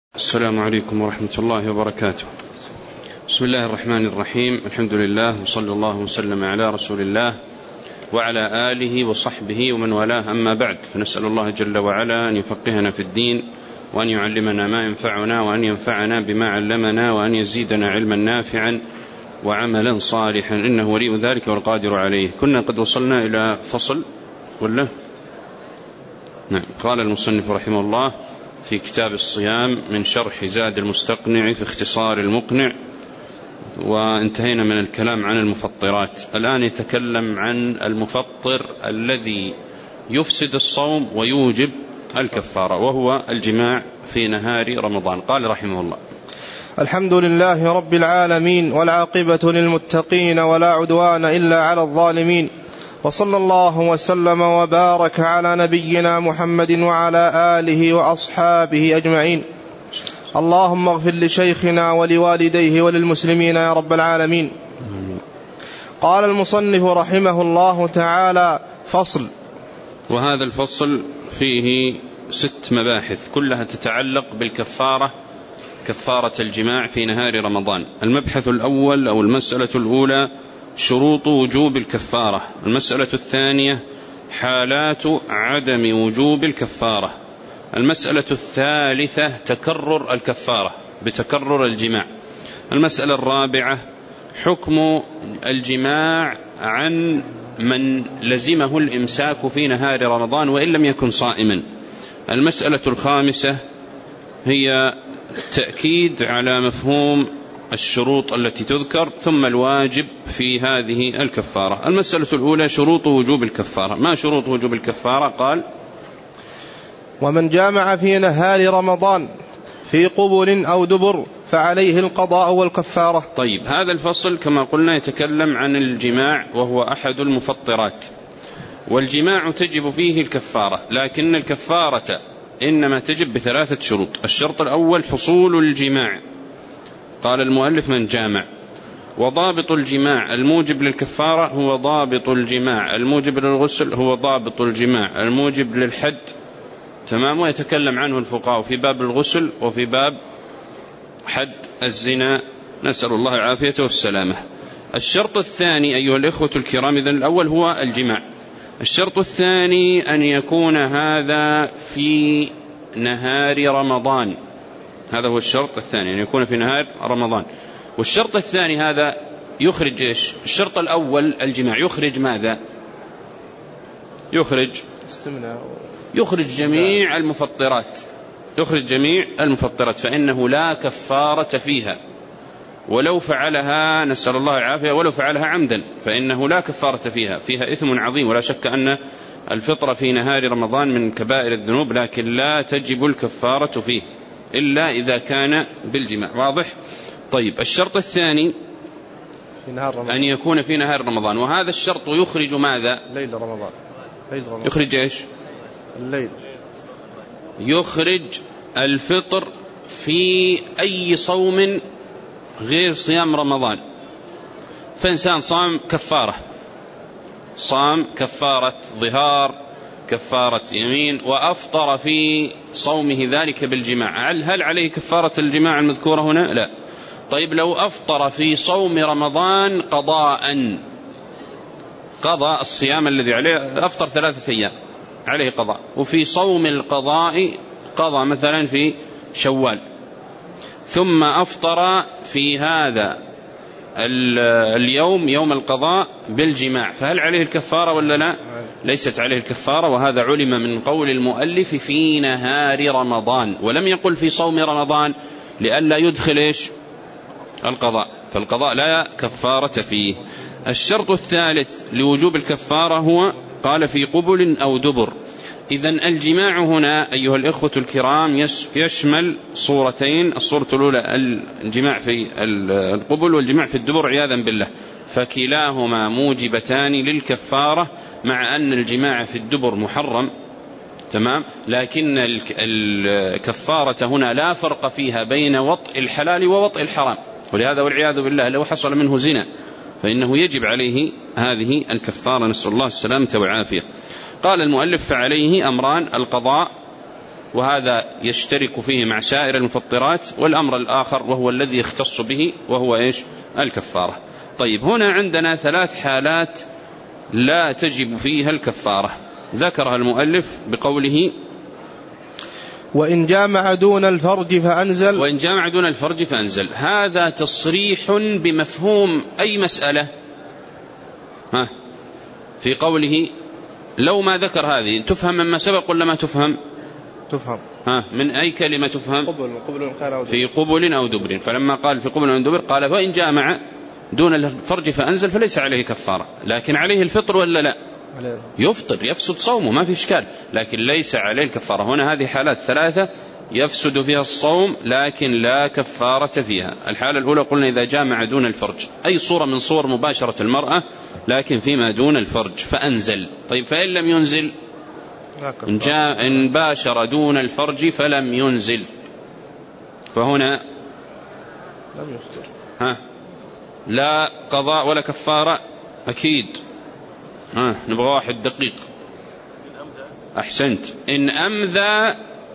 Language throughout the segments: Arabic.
السلام عليكم ورحمة الله وبركاته. بسم الله الرحمن الرحيم. الحمد لله وصلى الله وسلم على رسول الله وعلى آله وصحبه ومن والاه، أما بعد، فنسأل الله جل وعلا أن يفقهنا في الدين وأن يعلمنا ما ينفعنا وأن ينفعنا بما علمنا وأن يزيدنا علما نافعا وعملا صالحا، إنه ولي ذلك والقادر عليه. كنا قد وصلنا إلى فصل ولا؟ نعم. قال المصنف رحمه الله في كتاب الصيام من شرح زاد المستقنع في اختصار المقنع، وانتهينا من الكلام عن المفطرات. الآن يتكلم عن المفطر الذي يفسد الصوم ويوجب الكفارة، وهو الجماع في نهار رمضان. قال رحمه الله: الحمد لله رب العالمين، والعاقبة للمتقين، ولا عدوان إلا على الظالمين، وصلى الله وسلم وبارك على نبينا محمد وعلى آله وأصحابه أجمعين. اللهم اغفر لشيخنا ولوالديه وللمسلمين يا رب العالمين. قال المصنف رحمه الله تعالى: فصل. وهذا الفصل فيه 6 مباحث كلها تتعلق بالكفارة، كفارة الجماع في نهار رمضان. المبحث الأول أو المسألة الأولى شروط وجوب الكفارة. المسألة الثانية حالات عدم وجوب الكفارة. المسألة الثالثة تكرر الكفارة بتكرر الجماع. المسألة الرابعة حكم الجماع عن من لزمه الإمساك في نهار رمضان وإن لم يكن صائما. المسألة الخامسة هي تأكيد على مفهوم الشروط التي تذكر، ثم الواجب في هذه الكفارة. المسألة الأولى شروط وجوب الكفارة. ما شروط وجوب الكفارة؟ قال: ومن جامع في نهار رمضان في قبل أو دبر فعليه القضاء والكفارة. طيب، هذا الفصل كما قلنا يتكلم عن الجماع، وهو أحد المفطرات، والجماع تجب فيه الكفارة، لكن الكفارة إنما تجب ب3 شروط. الشرط الأول حصول الجماع، قال المؤلف: من جامع. وضابط الجماع الموجب للكفارة هو ضابط الجماع الموجب للغسل، هو ضابط الجماع الموجب للحد. تمام. ويتكلم عنه الفقهاء في باب الغسل وفي باب حد الزنا، نسأل الله العافية والسلامة. الشرط الثاني أيها الإخوة الكرام، إذن الأول هو الجماع. الشرط الثاني أن يكون هذا في نهار رمضان. هذا هو الشرط الثاني، أن يكون في نهار رمضان. والشرط الثاني هذا يخرج إيش؟ الشرط الأول الجماع يخرج ماذا؟ يخرج جميع المفطرات، يخرج جميع المفطرات، فإنه لا كفارة فيها ولو فعلها، نسأل الله العافية، ولو فعلها عمدا فإنه لا كفارة فيها، فيها إثم عظيم. ولا شك أن الفطرة في نهار رمضان من كبائر الذنوب، لكن لا تجب الكفارة فيه إلا إذا كان بالجماع. واضح؟ طيب، الشرط الثاني أن يكون في نهار رمضان، وهذا الشرط يخرج ماذا؟ ليل رمضان. يخرج إيش؟ الليل. يخرج الفطر في أي صوم غير صيام رمضان. فإنسان صام كفارة، صام كفارة ظهار، كفارة يمين، وأفطر في صومه ذلك بالجماع، هل عليه كفارة الجماع المذكورة هنا؟ لا. طيب، لو أفطر في صوم رمضان قضاء، قضى الصيام الذي عليه، أفطر 3 أيام عليه قضاء، وفي صوم القضاء قضى مثلا في شوال، ثم أفطر في هذا اليوم يوم القضاء بالجماع، فهل عليه الكفارة ولا لا؟ ليست عليه الكفارة. وهذا علم من قول المؤلف في نهار رمضان، ولم يقل في صوم رمضان لئلا يدخل إيش؟ القضاء، فالقضاء لا كفارة فيه. الشرط الثالث لوجوب الكفارة هو قال في قبل أو دبر. إذن الجماع هنا أيها الإخوة الكرام يشمل صورتين. الصورة الأولى الجماع في القبل والجماع في الدبر عياذا بالله، فكلاهما موجبتان للكفارة، مع أن الجماع في الدبر محرم. تمام. لكن الكفارة هنا لا فرق فيها بين وطء الحلال ووطء الحرام، ولهذا والعياذ بالله لو حصل منه زنا فإنه يجب عليه هذه الكفارة، نسأل الله السلامة والعافية. قال المؤلف: فعليه أمران: القضاء وهذا يشترك فيه مع سائر المفطرات. والأمر الآخر وهو الذي يختص به وهو إيش؟ الكفارة. طيب هنا عندنا 3 حالات لا تجب فيها الكفارة ذكرها المؤلف بقوله وإن جامع دون الفرج فأنزل. وإن جامع دون الفرج فأنزل، هذا تصريح بمفهوم أي مسألة؟ في قوله لو ما ذكر هذه تفهم مما سبق ولا ما تفهم؟ تفهم. من أي كلمة تفهم؟ قبل في قبل أو دبر. فلما قال في قبل أو دبر قال وإن جامع دون الفرج فأنزل فليس عليه كفارة، لكن عليه الفطر ولا لا؟ يفطر، يفسد صومه ما في إشكال، لكن ليس عليه الكفارة. هنا هذه حالات 3 يفسد فيها الصوم لكن لا كفارة فيها. الحالة الأولى قلنا إذا جامع دون الفرج، أي صورة من صور مباشرة المرأة لكن فيما دون الفرج فأنزل. طيب فإن لم ينزل، إن باشر دون الفرج فلم ينزل، فهنا لم يفطر، لا قضاء ولا كفارة أكيد. نبغى واحد دقيق. أحسنت. إن أمذى،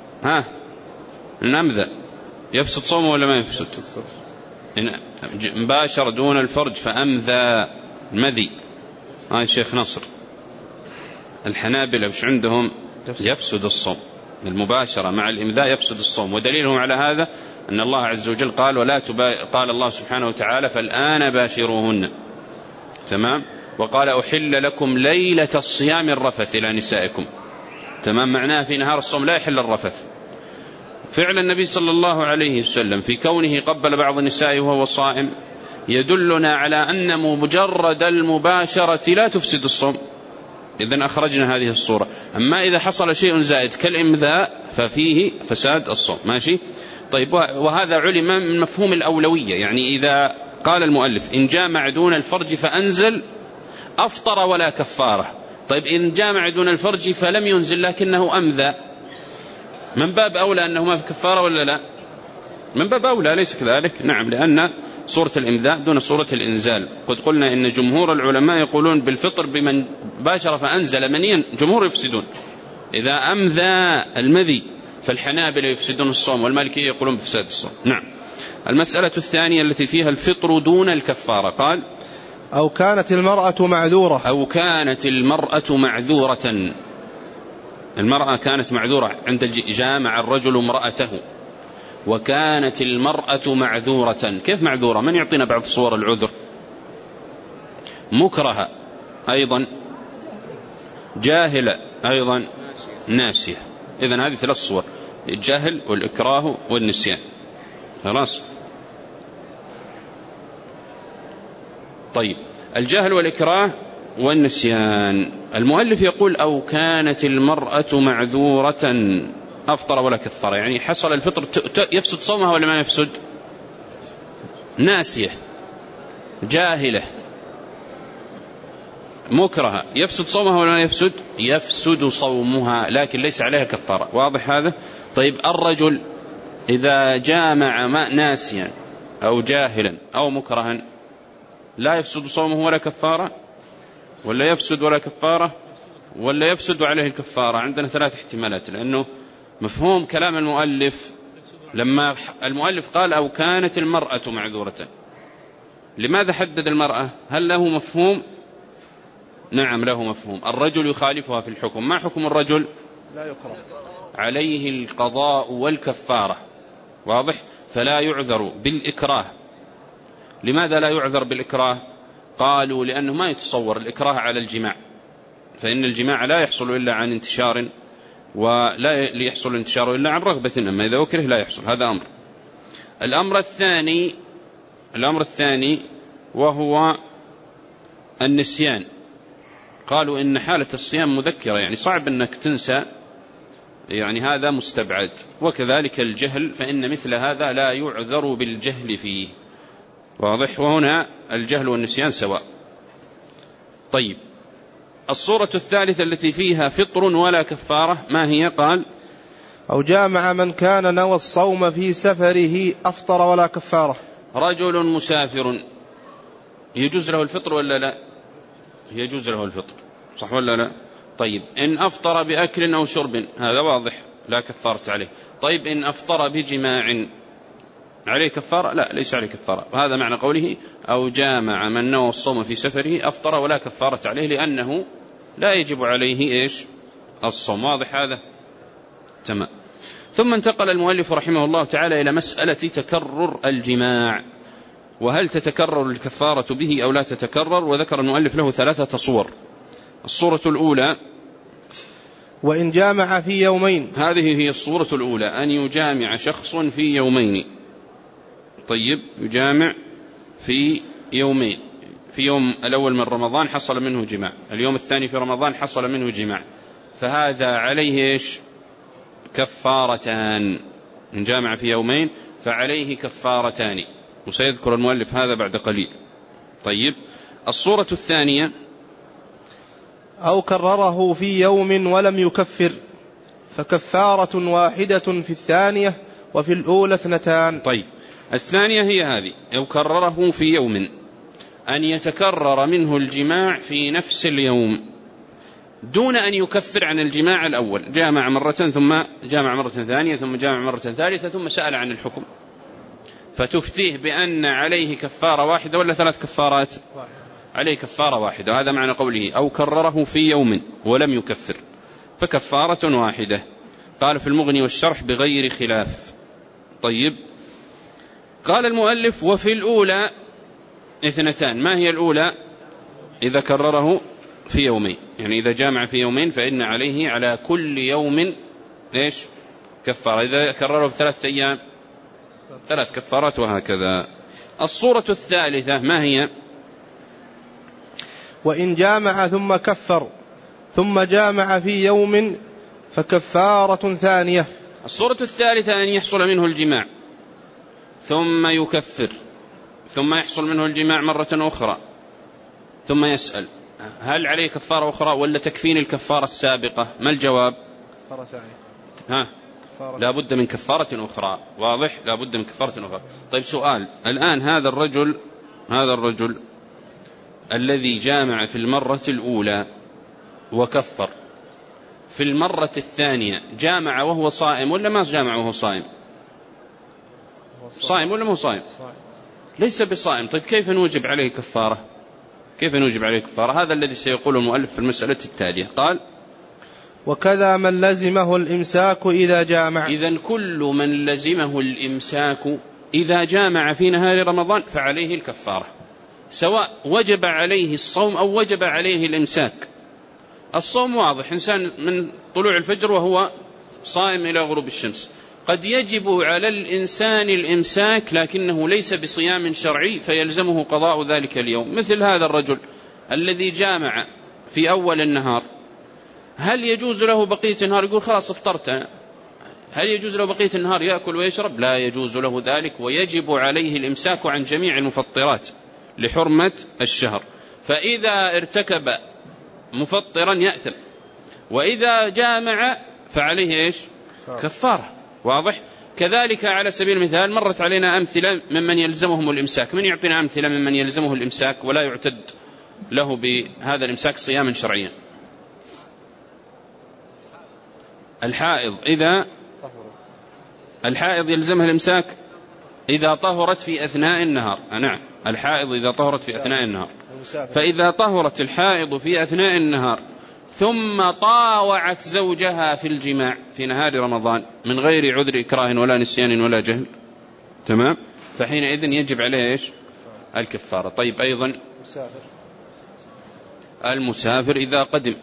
إن أمذى يفسد صومه ولا ما يفسد؟ إن باشر دون الفرج فأمذى المذي. الشيخ نصر الحنابلة وش عندهم؟ يفسد الصوم، المباشرة مع الإمذاء يفسد الصوم. ودليلهم على هذا أن الله عز وجل قال قال الله سبحانه وتعالى فالآن باشروهن، تمام. وقال أحل لكم ليلة الصيام الرفث إلى نسائكم، تمام. معناه في نهار الصوم لا يحل الرفث. فعل النبي صلى الله عليه وسلم في كونه قبل بعض النساء وهو صائم يدلنا على أن مجرد المباشرة لا تفسد الصوم، إذن أخرجنا هذه الصورة. أما إذا حصل شيء زائد كالإمذاء ففيه فساد الصوم، ماشي. طيب وهذا علم من مفهوم الأولوية، يعني إذا قال المؤلف إن جامع دون الفرج فأنزل أفطر ولا كفارة. طيب إن جامع دون الفرج فلم ينزل لكنه أمذى، من باب أولى أنه ما في كفارة ولا لا؟ من باب أولى، ليس كذلك؟ نعم، لأن صورة الإمذاء دون صورة الإنزال. قد قلنا إن جمهور العلماء يقولون بالفطر بمن باشر فأنزل منيا، جمهور يفسدون. إذا أمذى المذي فالحنابلة يفسدون الصوم، والمالكية يقولون بفساد الصوم. نعم. المسألة الثانية التي فيها الفطر دون الكفارة، قال أو كانت المرأة معذورة. أو كانت المرأة معذورة، المرأة كانت معذورة عند جامع الرجل امرأته وكانت المرأة معذورة. كيف معذورة؟ من يعطينا بعض صور العذر؟ مكرهة أيضا، جاهلة أيضا، ناسية. إذن هذه 3 صور: الجهل والإكراه والنسيان. خلاص. طيب الجهل والإكراه والنسيان، المؤلف يقول أو كانت المرأة معذورة أفطر ولا كفارة، يعني حصل الفطر يفسد صومها ولا ما يفسد؟ ناسية، جاهلة، مكرهة، يفسد صومها ولا ما يفسد؟ يفسد صومها لكن ليس عليها كفارة. واضح هذا؟ طيب الرجل إذا جامع ناسيا أو جاهلا أو مكرها لا يفسد صومه ولا كفارة، ولا يفسد ولا كفارة، ولا يفسد وعليه الكفارة؟ عندنا 3 احتمالات، لأنه مفهوم كلام المؤلف لما المؤلف قال أو كانت المرأة معذورة، لماذا حدد المرأة؟ هل له مفهوم؟ نعم له مفهوم. الرجل يخالفها في الحكم. ما حكم الرجل؟ لا يكره، عليه القضاء والكفارة. واضح؟ فلا يعذر بالإكراه. لماذا لا يعذر بالإكراه؟ قالوا لأنه ما يتصور الإكراه على الجماع، فإن الجماع لا يحصل إلا عن انتشار، ولا يحصل الانتشار إلا عن رغبة، أما إذا أكره لا يحصل. هذا أمر. الأمر الثاني وهو النسيان. قالوا إن حالة الصيام مذكرة، يعني صعب أنك تنسى، يعني هذا مستبعد. وكذلك الجهل، فإن مثل هذا لا يعذر بالجهل فيه. واضح؟ وهنا الجهل والنسيان سواء. طيب الصورة الثالثة التي فيها فطر ولا كفارة ما هي؟ قال أو جامع من كان نوى الصوم في سفره أفطر ولا كفارة. رجل مسافر يجوز له الفطر ولا لا؟ يجوز له الفطر، صح ولا لا؟ طيب إن أفطر بأكل أو شرب، هذا واضح، لا كفارة عليه. طيب إن أفطر بجماع عليه كفارة؟ لا، ليس عليه كفارة. وهذا معنى قوله أو جامع من نوى الصوم في سفره أفطر ولا كفارة عليه، لأنه لا يجب عليه إيش؟ الصوم. واضح هذا؟ تمام. ثم انتقل المؤلف رحمه الله تعالى إلى مسألة تكرر الجماع، وهل تتكرر الكفارة به أو لا تتكرر. وذكر المؤلف له 3 صور. الصورة الأولى وإن جامع في يومين، هذه هي الصورة الأولى، أن يجامع شخص في يومين. طيب، يجامع في يومين، في يوم الأول من رمضان حصل منه جماع، اليوم الثاني في رمضان حصل منه جماع، فهذا عليه إيش؟ كفارتان. إن جامع في يومين فعليه كفارتان، وسيذكر المؤلف هذا بعد قليل. طيب، الصورة الثانية أو كرره في يوم ولم يكفر فكفارة واحدة في الثانية وفي الأولى 2. طيب، الثانية هي هذه، أو كرره في يوم، أن يتكرر منه الجماع في نفس اليوم دون أن يكفر عن الجماع الأول. جامع مرة ثم جامع مرة ثانية ثم جامع مرة ثالثة ثم سأل عن الحكم، فتفتيه بأن عليه كفارة واحدة ولا 3 كفارات؟ عليه كفارة واحدة. وهذا معنى قوله أو كرره في يوم ولم يكفر فكفارة واحدة. قال في المغني والشرح بغير خلاف. طيب، قال المؤلف وفي الأولى 2. ما هي الأولى؟ إذا كرره في يومين، يعني إذا جامع في يومين فإن عليه على كل يوم إيش؟ كفارة. إذا كرره في 3 أيام 3 كفارات، وهكذا. الصورة الثالثة ما هي؟ وإن جامع ثم كفر ثم جامع في يوم فكفارة ثانية. الصورة الثالثة أن يحصل منه الجماع ثم يكفر، ثم يحصل منه الجماع مرة أخرى، ثم يسأل هل عليه كفارة أخرى ولا تكفين الكفارة السابقة؟ ما الجواب؟ كفارة ثانية. لا بد من كفارة أخرى. واضح؟ لا بد من كفارة أخرى. طيب، سؤال الآن، هذا الرجل الذي جامع في المرة الأولى وكفر، في المرة الثانية جامع وهو صائم ولا ما جامع وهو صائم؟ صائم ولا مو صائم؟ ليس بصائم. طيب، كيف نوجب عليه كفارة؟ هذا الذي سيقول المؤلف في المسألة التالية. قال وكذا من لزمه الإمساك إذا جامع. إذن كل من لزمه الإمساك إذا جامع في نهار رمضان فعليه الكفارة، سواء وجب عليه الصوم أو وجب عليه الإمساك. الصوم واضح، إنسان من طلوع الفجر وهو صائم إلى غروب الشمس. قد يجب على الإنسان الإمساك لكنه ليس بصيام شرعي فيلزمه قضاء ذلك اليوم. مثل هذا الرجل الذي جامع في أول النهار، هل يجوز له بقية النهار يقول خلاص افطرت؟ هل يجوز له بقية النهار يأكل ويشرب؟ لا يجوز له ذلك، ويجب عليه الإمساك عن جميع المفطرات لحرمة الشهر. فإذا ارتكب مفطرا يأثم، وإذا جامع فعليه إيش؟ كفارة. واضح؟ كذلك على سبيل المثال مرت علينا أمثلة ممن يلزمهم الإمساك. من يعطينا أمثلة ممن يلزمه الإمساك ولا يعتد له بهذا الإمساك صياما شرعيا؟ الحائض، إذا الحائض يلزمها الإمساك إذا طهرت في أثناء النهار. نعم، الحائض إذا طهرت في أثناء النهار. فإذا طهرت الحائض في أثناء النهار ثم طاوعت زوجها في الجماع في نهار رمضان من غير عذر إكراه ولا نسيان ولا جهل، تمام، فحينئذ يجب عليه إيش؟ الكفارة. طيب، أيضا المسافر إذا قدم،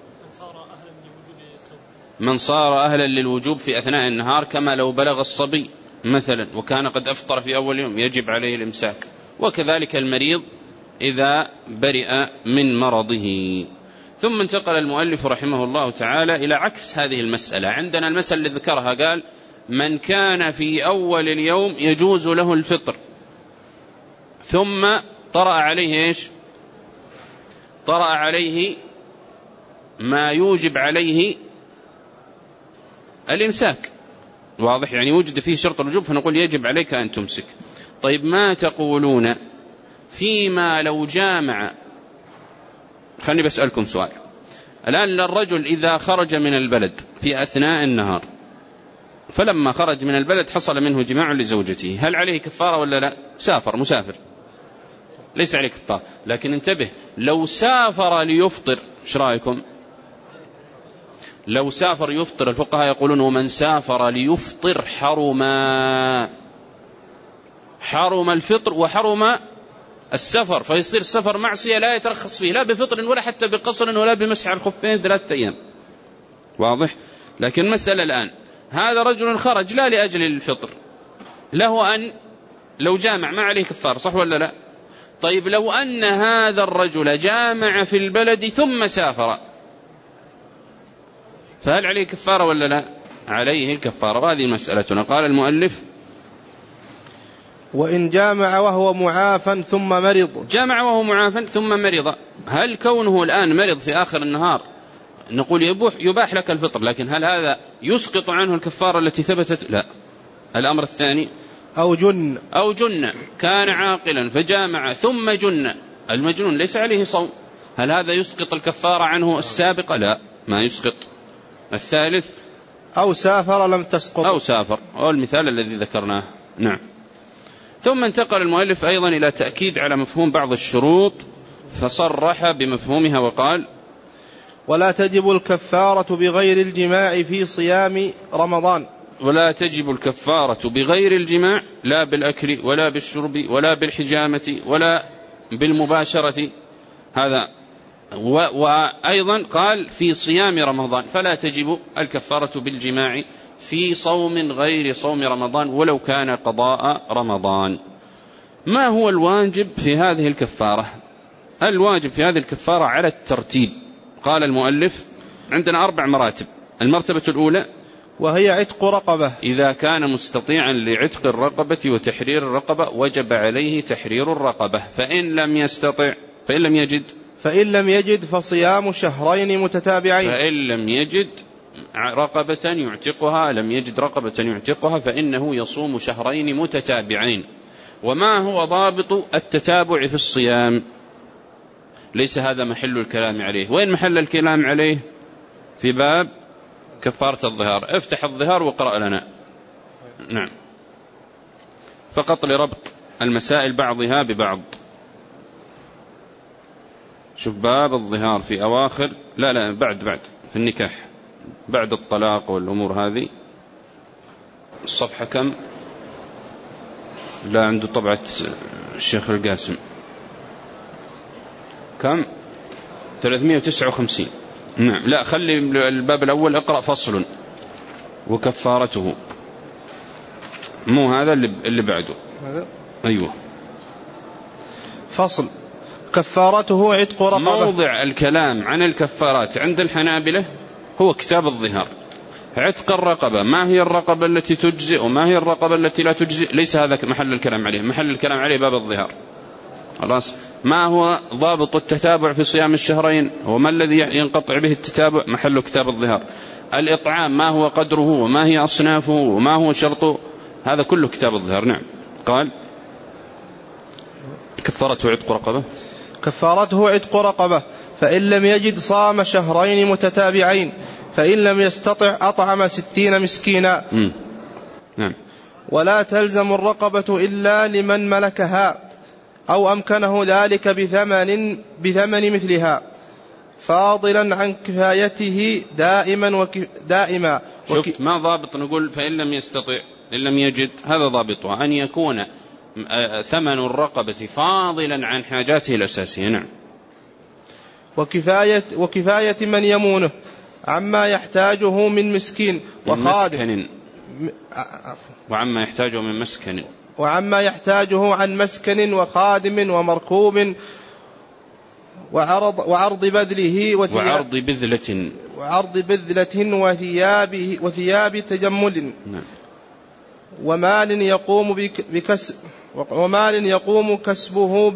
من صار أهلا للوجوب في أثناء النهار كما لو بلغ الصبي مثلا وكان قد أفطر في أول يوم يجب عليه الإمساك. وكذلك المريض إذا برئ من مرضه. ثم انتقل المؤلف رحمه الله تعالى إلى عكس هذه المسألة. عندنا المسألة اللي ذكرها، قال من كان في أول اليوم يجوز له الفطر ثم طرأ عليه إيش؟ طرأ عليه ما يوجب عليه الإمساك. واضح؟ يعني وجد فيه شرط الوجوب فنقول يجب عليك أن تمسك. طيب، ما تقولون فيما لو جامع؟ خلني بسألكم سؤال الآن. الرجل إذا خرج من البلد في أثناء النهار فلما خرج من البلد حصل منه جماع لزوجته، هل عليه كفارة ولا لا؟ سافر مسافر ليس عليه كفارة، لكن انتبه لو سافر ليفطر ايش رأيكم؟ لو سافر يفطر الفقهاء يقولون ومن سافر ليفطر حرم الفطر وحرم السفر، فيصير السفر معصية لا يترخص فيه لا بفطر ولا حتى بقصر ولا بمسح على الخفين 3 أيام. واضح؟ لكن مسألة الآن هذا رجل خرج لا لأجل الفطر، له أن لو جامع ما عليه كفار صح ولا لا؟ طيب لو أن هذا الرجل جامع في البلد ثم سافر فهل عليه كفارة ولا لا؟ عليه الكفارة، وهذه مسألتنا. قال المؤلف وإن جامع وهو معافى ثم مرض. جامع وهو معافى ثم مرض، هل كونه الآن مرض في آخر النهار نقول يباح لك الفطر، لكن هل هذا يسقط عنه الكفارة التي ثبتت؟ لا. الأمر الثاني أو جن كان عاقلا فجامع ثم جن، المجنون ليس عليه صوم، هل هذا يسقط الكفارة عنه السابقة؟ لا ما يسقط. الثالث أو سافر لم تسقط، أو سافر، هو المثال الذي ذكرناه. نعم. ثم انتقل المؤلف أيضا إلى تأكيد على مفهوم بعض الشروط فصرح بمفهومها وقال ولا تجب الكفارة بغير الجماع في صيام رمضان. ولا تجب الكفارة بغير الجماع، لا بالأكل ولا بالشرب ولا بالحجامة ولا بالمباشرة، هذا وأيضا قال في صيام رمضان، فلا تجب الكفارة بالجماع في صوم غير صوم رمضان ولو كان قضاء رمضان. ما هو الواجب في هذه الكفارة؟ الواجب في هذه الكفارة على الترتيب. قال المؤلف عندنا 4 مراتب. المرتبة الأولى وهي عتق رقبة، إذا كان مستطيعا لعتق الرقبة وتحرير الرقبة وجب عليه تحرير الرقبة، فإن لم يجد فصيام شهرين متتابعين. فإن لم يجد رقبة يعتقها فإنه يصوم شهرين متتابعين. وما هو ضابط التتابع في الصيام؟ ليس هذا محل الكلام عليه. وين محل الكلام عليه؟ في باب كفارة الظهار. افتح الظهار واقرأ لنا. نعم، فقط لربط المسائل بعضها ببعض. شوف باب الظهار في أواخر بعد في النكاح بعد الطلاق والأمور هذه. الصفحة كم؟ لا عنده طبعة الشيخ القاسم. كم؟ 359. نعم، لا خلي الباب الأول اقرأ فصل وكفارته، مو هذا اللي بعده. أيوه، فصل كفارته عتق رقبة. موضع الكلام عن الكفارات عند الحنابلة هو كتاب الظهار. عتق الرقبة، ما هي الرقبة التي تجزئ وما هي الرقبة التي لا تجزئ، ليس هذا محل الكلام عليه. محل الكلام عليه باب الظهار. خلاص. ما هو ضابط التتابع في صيام الشهرين وما الذي ينقطع به التتابع، محل كتاب الظهار. الإطعام ما هو قدره وما هي أصنافه وما هو شرطه، هذا كله كتاب الظهار. نعم. قال كفارته عتق رقبة، فإن لم يجد صام شهرين متتابعين، فإن لم يستطع أطعم 60 مسكينا. نعم. ولا تلزم الرقبة إلا لمن ملكها أو أمكنه ذلك بثمن مثلها فاضلا عن كفايته دائما. شفت ما ضابط نقول فإن لم يستطع إن لم يجد، هذا ضابطها أن يكون ثمن الرقبة فاضلا عن حاجاته الأساسية. نعم. وكفاية من يمونه عما يحتاجه من مسكين وخادم، وعما يحتاجه من مسكن، وعما يحتاجه عن مسكن وخادم ومركوب وعرض بذله وعرض بذلة وثياب تجمل. ومال يقوم كسبه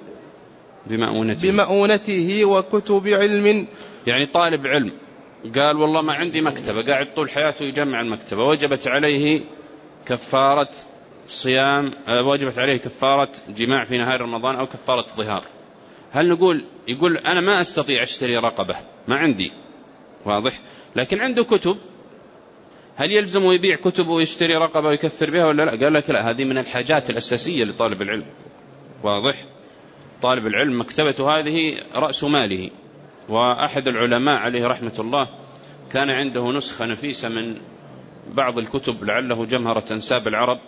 بمؤونته وكتب علم. يعني طالب علم قال والله ما عندي مكتبة، قاعد طول حياته يجمع المكتبة، وجبت عليه كفارة صيام، وجبت عليه كفارة جماع في نهار رمضان أو كفارة ظهار. هل يقول أنا ما أستطيع أشتري رقبة، ما عندي، واضح، لكن عنده كتب هل يلزم يبيع كتب ويشتري رقبة ويكفر بها ولا لا؟ قال لك لا، هذه من الحاجات الأساسية لطالب العلم. واضح؟ طالب العلم مكتبته هذه رأس ماله. وأحد العلماء عليه رحمة الله كان عنده نسخة نفيسة من بعض الكتب لعله جمهرة أنساب العرب،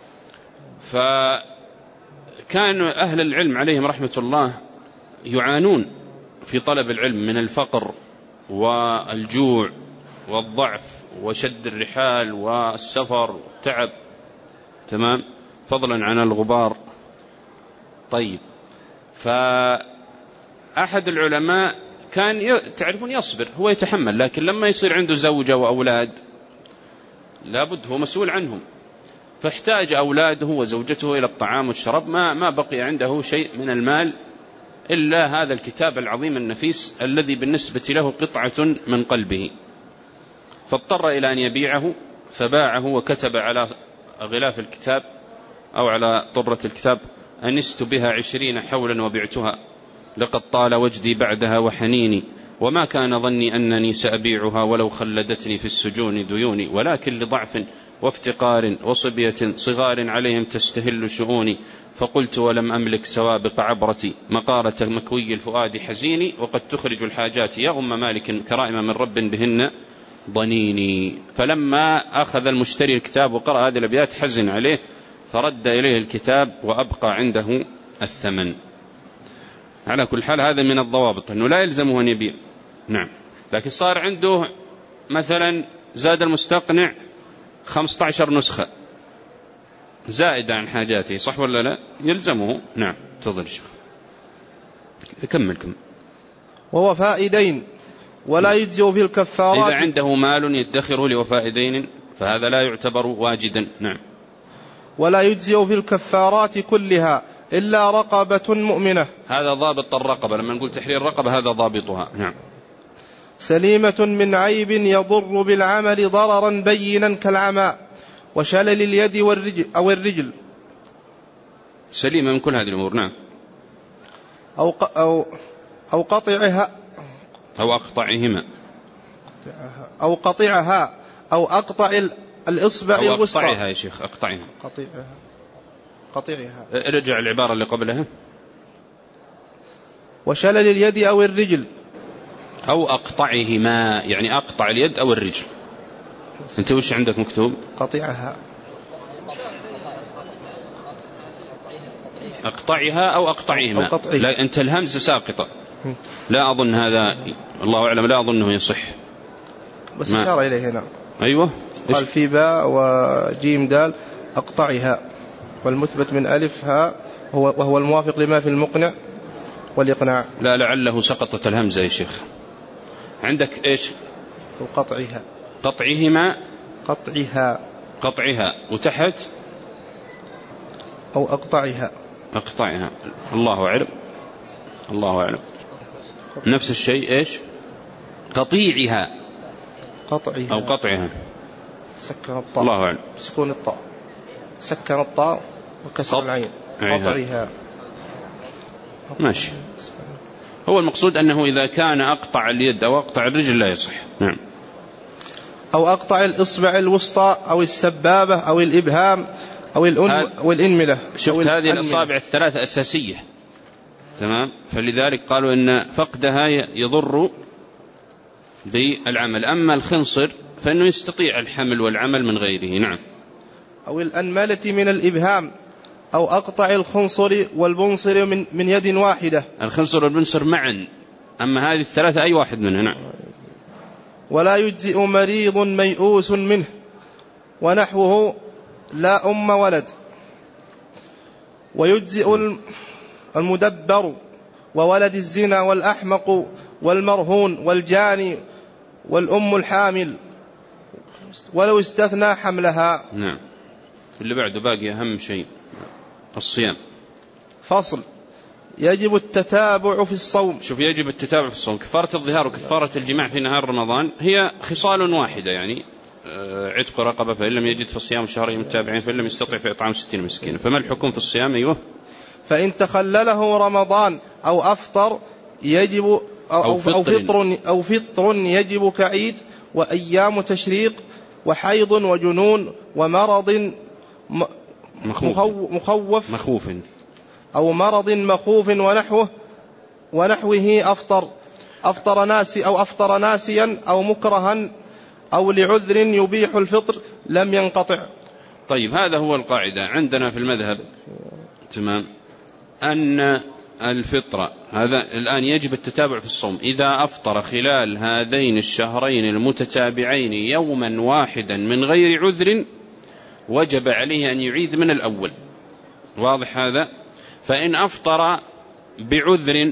فكان أهل العلم عليهم رحمة الله يعانون في طلب العلم من الفقر والجوع والضعف وشد الرحال والسفر والتعب، تمام، فضلا عن الغبار. طيب، فأحد العلماء كان تعرفون يصبر، هو يتحمل، لكن لما يصير عنده زوجة وأولاد لابد هو مسؤول عنهم، فاحتاج أولاده وزوجته إلى الطعام والشراب، ما بقي عنده شيء من المال إلا هذا الكتاب العظيم النفيس الذي بالنسبة له قطعة من قلبه، فاضطر إلى أن يبيعه، فباعه وكتب على غلاف الكتاب أو على طرة الكتاب: أنست بها 20 حولا وبعتها، لقد طال وجدي بعدها وحنيني، وما كان ظني أنني سأبيعها ولو خلدتني في السجون ديوني، ولكن لضعف وافتقار وصبية صغار عليهم تستهل شؤوني، فقلت ولم أملك سوابق عبرتي، مقارة مكوي الفؤاد حزيني، وقد تخرج الحاجات يا أم مالك كرائم من رب بهن ضنيني. فلما أخذ المشتري الكتاب وقرأ هذه الأبيات حزن عليه، فرد إليه الكتاب وأبقى عنده الثمن. على كل حال هذا من الضوابط أنه لا يلزمه أن يبيع. نعم، لكن صار عنده مثلا زاد المستقنع 15 نسخة زائدة عن حاجاته، صح ولا لا؟ يلزمه. نعم، تفضل شيخ، كمل. ووفاء دين ولا يجزئ في الكفارات. إذا عنده مال يدخره لوفاء دين فهذا لا يعتبر واجدا. نعم. ولا يجزئ في الكفارات كلها إلا رقبة مؤمنة. هذا ضابط الرقبة، لما نقول تحرير الرقبة هذا ضابطها. نعم. سليمة من عيب يضر بالعمل ضررا بينا كالعمى وشلل اليد والرجل أو الرجل. سليمة من كل هذه الأمور. نعم. أو قطعها أو أقطعهما أو قطعها أو أقطع الإصبع الوسطى. أقطعها يا شيخ، أقطعها. قطعها. ارجع العبارة اللي قبلها. وشلل اليد أو الرجل. أو أقطعهما، يعني أقطع اليد أو الرجل. أنت وش عندك مكتوب؟ قطعها. أقطعها أو أقطعهما. لا، أنت الهمزة ساقطة، لا أظن هذا، الله أعلم، لا أظنه يصح، بس إشارة إليه هنا. أيوة، قال في باء وجيم دال أقطعها، والمثبت من ألف هاء وهو الموافق لما في المقنع والإقناع. لا، لعله سقطت الهمزة يا شيخ. عندك إيش؟ قطعها. قطعهما. قطعها. وتحت أو أقطعها. الله أعلم. نفس الشيء. إيش؟ قطيعها أو قطعها. سكن الطاء. الله أعلم. سكون الطاء، سكن الطاء وكسر العين. قطعها. ماشي. هو المقصود أنه إذا كان أقطع اليد أو أقطع الرجل لا يصح. نعم. أو أقطع الإصبع الوسطى أو السبابة أو الإبهام أو الإنملة. شفت هذه الأصابع الثلاثة أساسية، تمام، فلذلك قالوا إن فقدها يضر بالعمل. أما الخنصر فإنه يستطيع الحمل والعمل من غيره. نعم. أو الأنملة من الإبهام أو أقطع الخنصر والبنصر من يد واحدة. الخنصر والبنصر معا، أما هذه الثلاثة أي واحد منها. نعم. ولا يجزئ مريض ميؤوس منه ونحوه لا أم ولد. ويجزئ المدبر وولد الزنا والأحمق والمرهون والجاني والأم الحامل ولو استثنى حملها. نعم. اللي بعده باقي أهم شيء الصيام. فصل. يجب التتابع في الصوم. شوف، يجب التتابع في الصوم. كفارة الظهار وكفارة الجماع في نهار رمضان هي خصال واحدة، يعني عتق رقبة، فإن لم يجد فالصيام شهرين متابعين، فإن لم يستطع فإطعام 60 مسكين. فما الحكم في الصيام؟ أيوه. فإن تخلله رمضان أو أفطر يجب أو فطر يجب كعيد وأيام تشريق وحيض وجنون ومرض مخوف أو مرض مخوف ونحوه أفطر ناسيا أو مكرها أو لعذر يبيح الفطر لم ينقطع. طيب، هذا هو القاعدة عندنا في المذهب، تمام، أن الفطرة هذا الآن يجب التتابع في الصوم. إذا أفطر خلال هذين الشهرين المتتابعين يوما واحدا من غير عذر وجب عليه أن يعيد من الأول. واضح هذا؟ فإن أفطر بعذر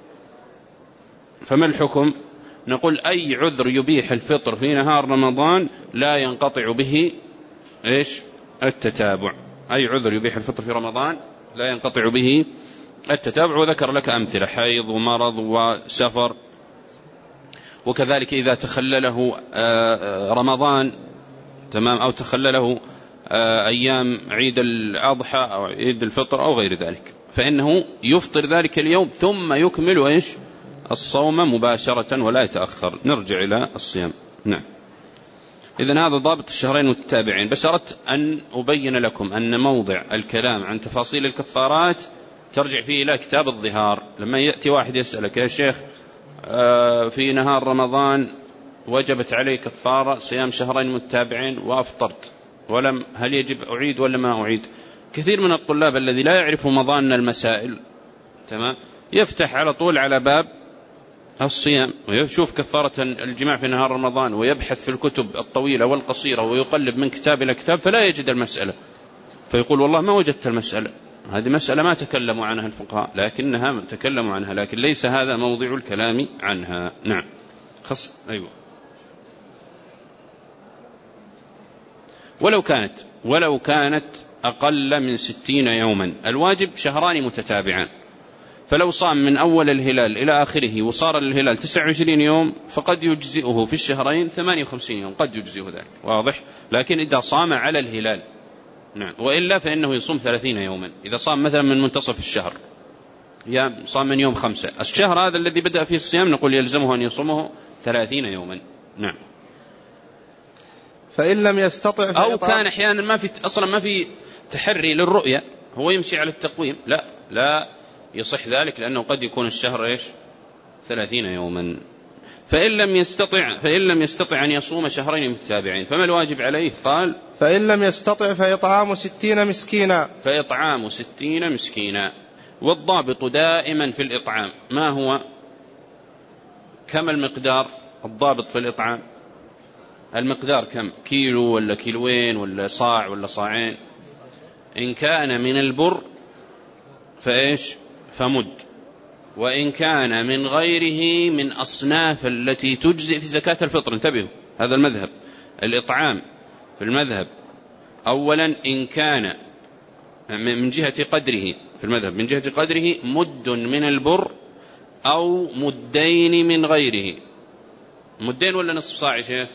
فما الحكم؟ نقول أي عذر يبيح الفطر في نهار رمضان لا ينقطع به التتابع. أي عذر يبيح الفطر في رمضان لا ينقطع به التتابع. وذكر لك أمثلة: حيض ومرض وسفر. وكذلك إذا تخلله رمضان، تمام، أو تخلله أيام عيد الأضحى أو عيد الفطر أو غير ذلك، فإنه يفطر ذلك اليوم ثم يكمل الصوم مباشرة ولا يتأخر. نرجع إلى الصيام. نعم. إذن هذا ضابط الشهرين المتتابعين. بس أردت أن أبين لكم أن موضع الكلام عن تفاصيل الكفارات ترجع فيه إلى كتاب الظهار. لما يأتي واحد يسألك: يا شيخ، في نهار رمضان وجبت علي كفارة صيام شهرين متتابعين وأفطرت، هل يجب أعيد ولا ما أعيد؟ كثير من الطلاب الذي لا يعرف مضان المسائل، تمام، يفتح على طول على باب الصيام ويشوف كفارة الجماع في نهار رمضان ويبحث في الكتب الطويلة والقصيرة ويقلب من كتاب إلى كتاب فلا يجد المسألة، فيقول: والله ما وجدت المسألة. هذه مسألة ما تكلموا عنها الفقهاء، لكنها تكلموا عنها، لكن ليس هذا موضع الكلام عنها. نعم. أيوة. ولو كانت أقل من 60 يوما. الواجب شهران متتابعان، فلو صام من أول الهلال إلى آخره وصار الهلال 29 يوم فقد يجزئه في الشهرين 58 يوم، قد يجزئه ذلك. واضح؟ لكن إذا صام على الهلال، نعم، وإلا فإنه يصوم 30 يوما. إذا صام مثلا من منتصف الشهر، صام من يوم 5، الشهر هذا الذي بدأ فيه الصيام نقول يلزمه أن يصومه 30 يوما. نعم. فإن لم يستطع أو كان أحيانا أصلا ما في تحري للرؤية، هو يمشي على التقويم، لا يصح ذلك، لأنه قد يكون الشهر 30 يوما. فإن لم يستطع أن يصوم شهرين متتابعين فما الواجب عليه؟ قال: فإن لم يستطع فإطعام 60 مسكينا. والضابط دائما في الإطعام ما هو؟ كم المقدار؟ الضابط في الإطعام المقدار كم؟ كيلو ولا كيلوين ولا صاع ولا صاعين؟ إن كان من البر فمد، وإن كان من غيره من أصناف التي تجزئ في زكاة الفطر. انتبهوا، هذا المذهب. الإطعام في المذهب أولا إن كان من جهة قدره، في المذهب من جهة قدره مد من البر أو مدين من غيره. مدين ولا نصف صاع يا شيخ؟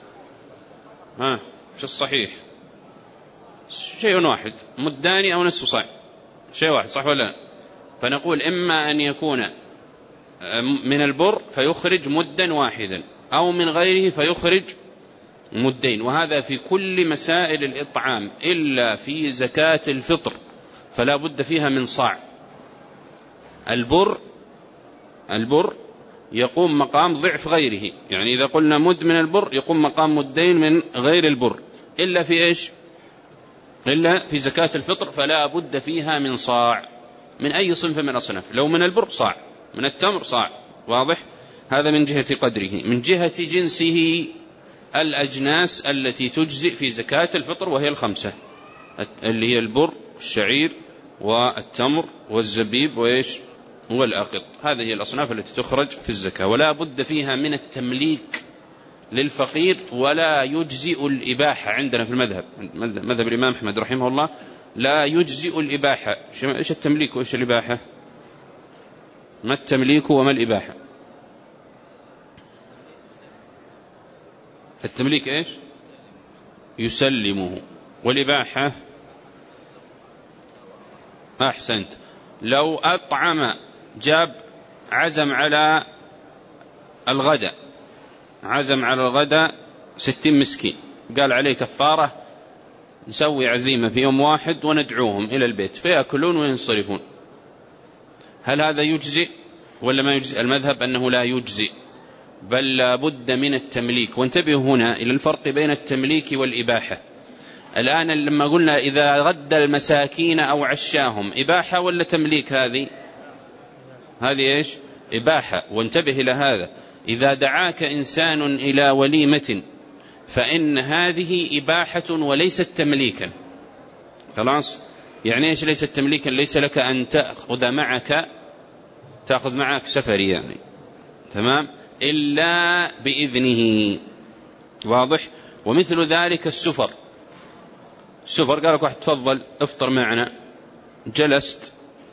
شو الصحيح؟ شيء واحد، مدان أو نصف صاع، شيء واحد، صح ولا؟ فنقول إما أن يكون من البر فيخرج مدا واحدا، أو من غيره فيخرج مدين. وهذا في كل مسائل الإطعام إلا في زكاة الفطر، فلا بد فيها من صاع. البر يقوم مقام ضعف غيره، يعني إذا قلنا مد من البر يقوم مقام مدين من غير البر، إلا في إلا في زكاة الفطر فلا بد فيها من صاع من أي صنف من الأصناف. لو من البر صاع، من التمر صاع. واضح؟ هذا من جهة قدره. من جهة جنسه الأجناس التي تجزئ في زكاة الفطر وهي 5، اللي هي البر والشعير والتمر والزبيب والأقط. هذه هي الأصناف التي تخرج في الزكاة، ولا بد فيها من التمليك للفقير، ولا يجزئ الإباحة. عندنا في المذهب، مذهب الإمام أحمد رحمه الله، لا يجزئ الإباحة. إيش التمليك وإيش الإباحة؟ ما التمليك وما الإباحة؟ التمليك يسلمه، والإباحة أحسنت. لو أطعم، عزم على الغداء 60 مسكين، قال عليه كفارة، نسوي عزيمة في يوم واحد وندعوهم إلى البيت فيأكلون وينصرفون، هل هذا يجزئ ولا ما يجزئ؟ المذهب أنه لا يجزئ، بل لا بد من التمليك. وانتبهوا هنا إلى الفرق بين التمليك والإباحة. الآن لما قلنا إذا غدى المساكين أو عشاهم، إباحة ولا تمليك؟ هذه إيش؟ إباحة. وانتبه إلى هذا، إذا دعاك إنسان إلى وليمة فإن هذه إباحة وليست تمليكا. خلاص؟ يعني إيش ليست تمليكا؟ ليس لك أن تأخذ معك سفري يعني، تمام، إلا بإذنه. واضح؟ ومثل ذلك السفر قال لك واحد تفضل افطر معنا، جلست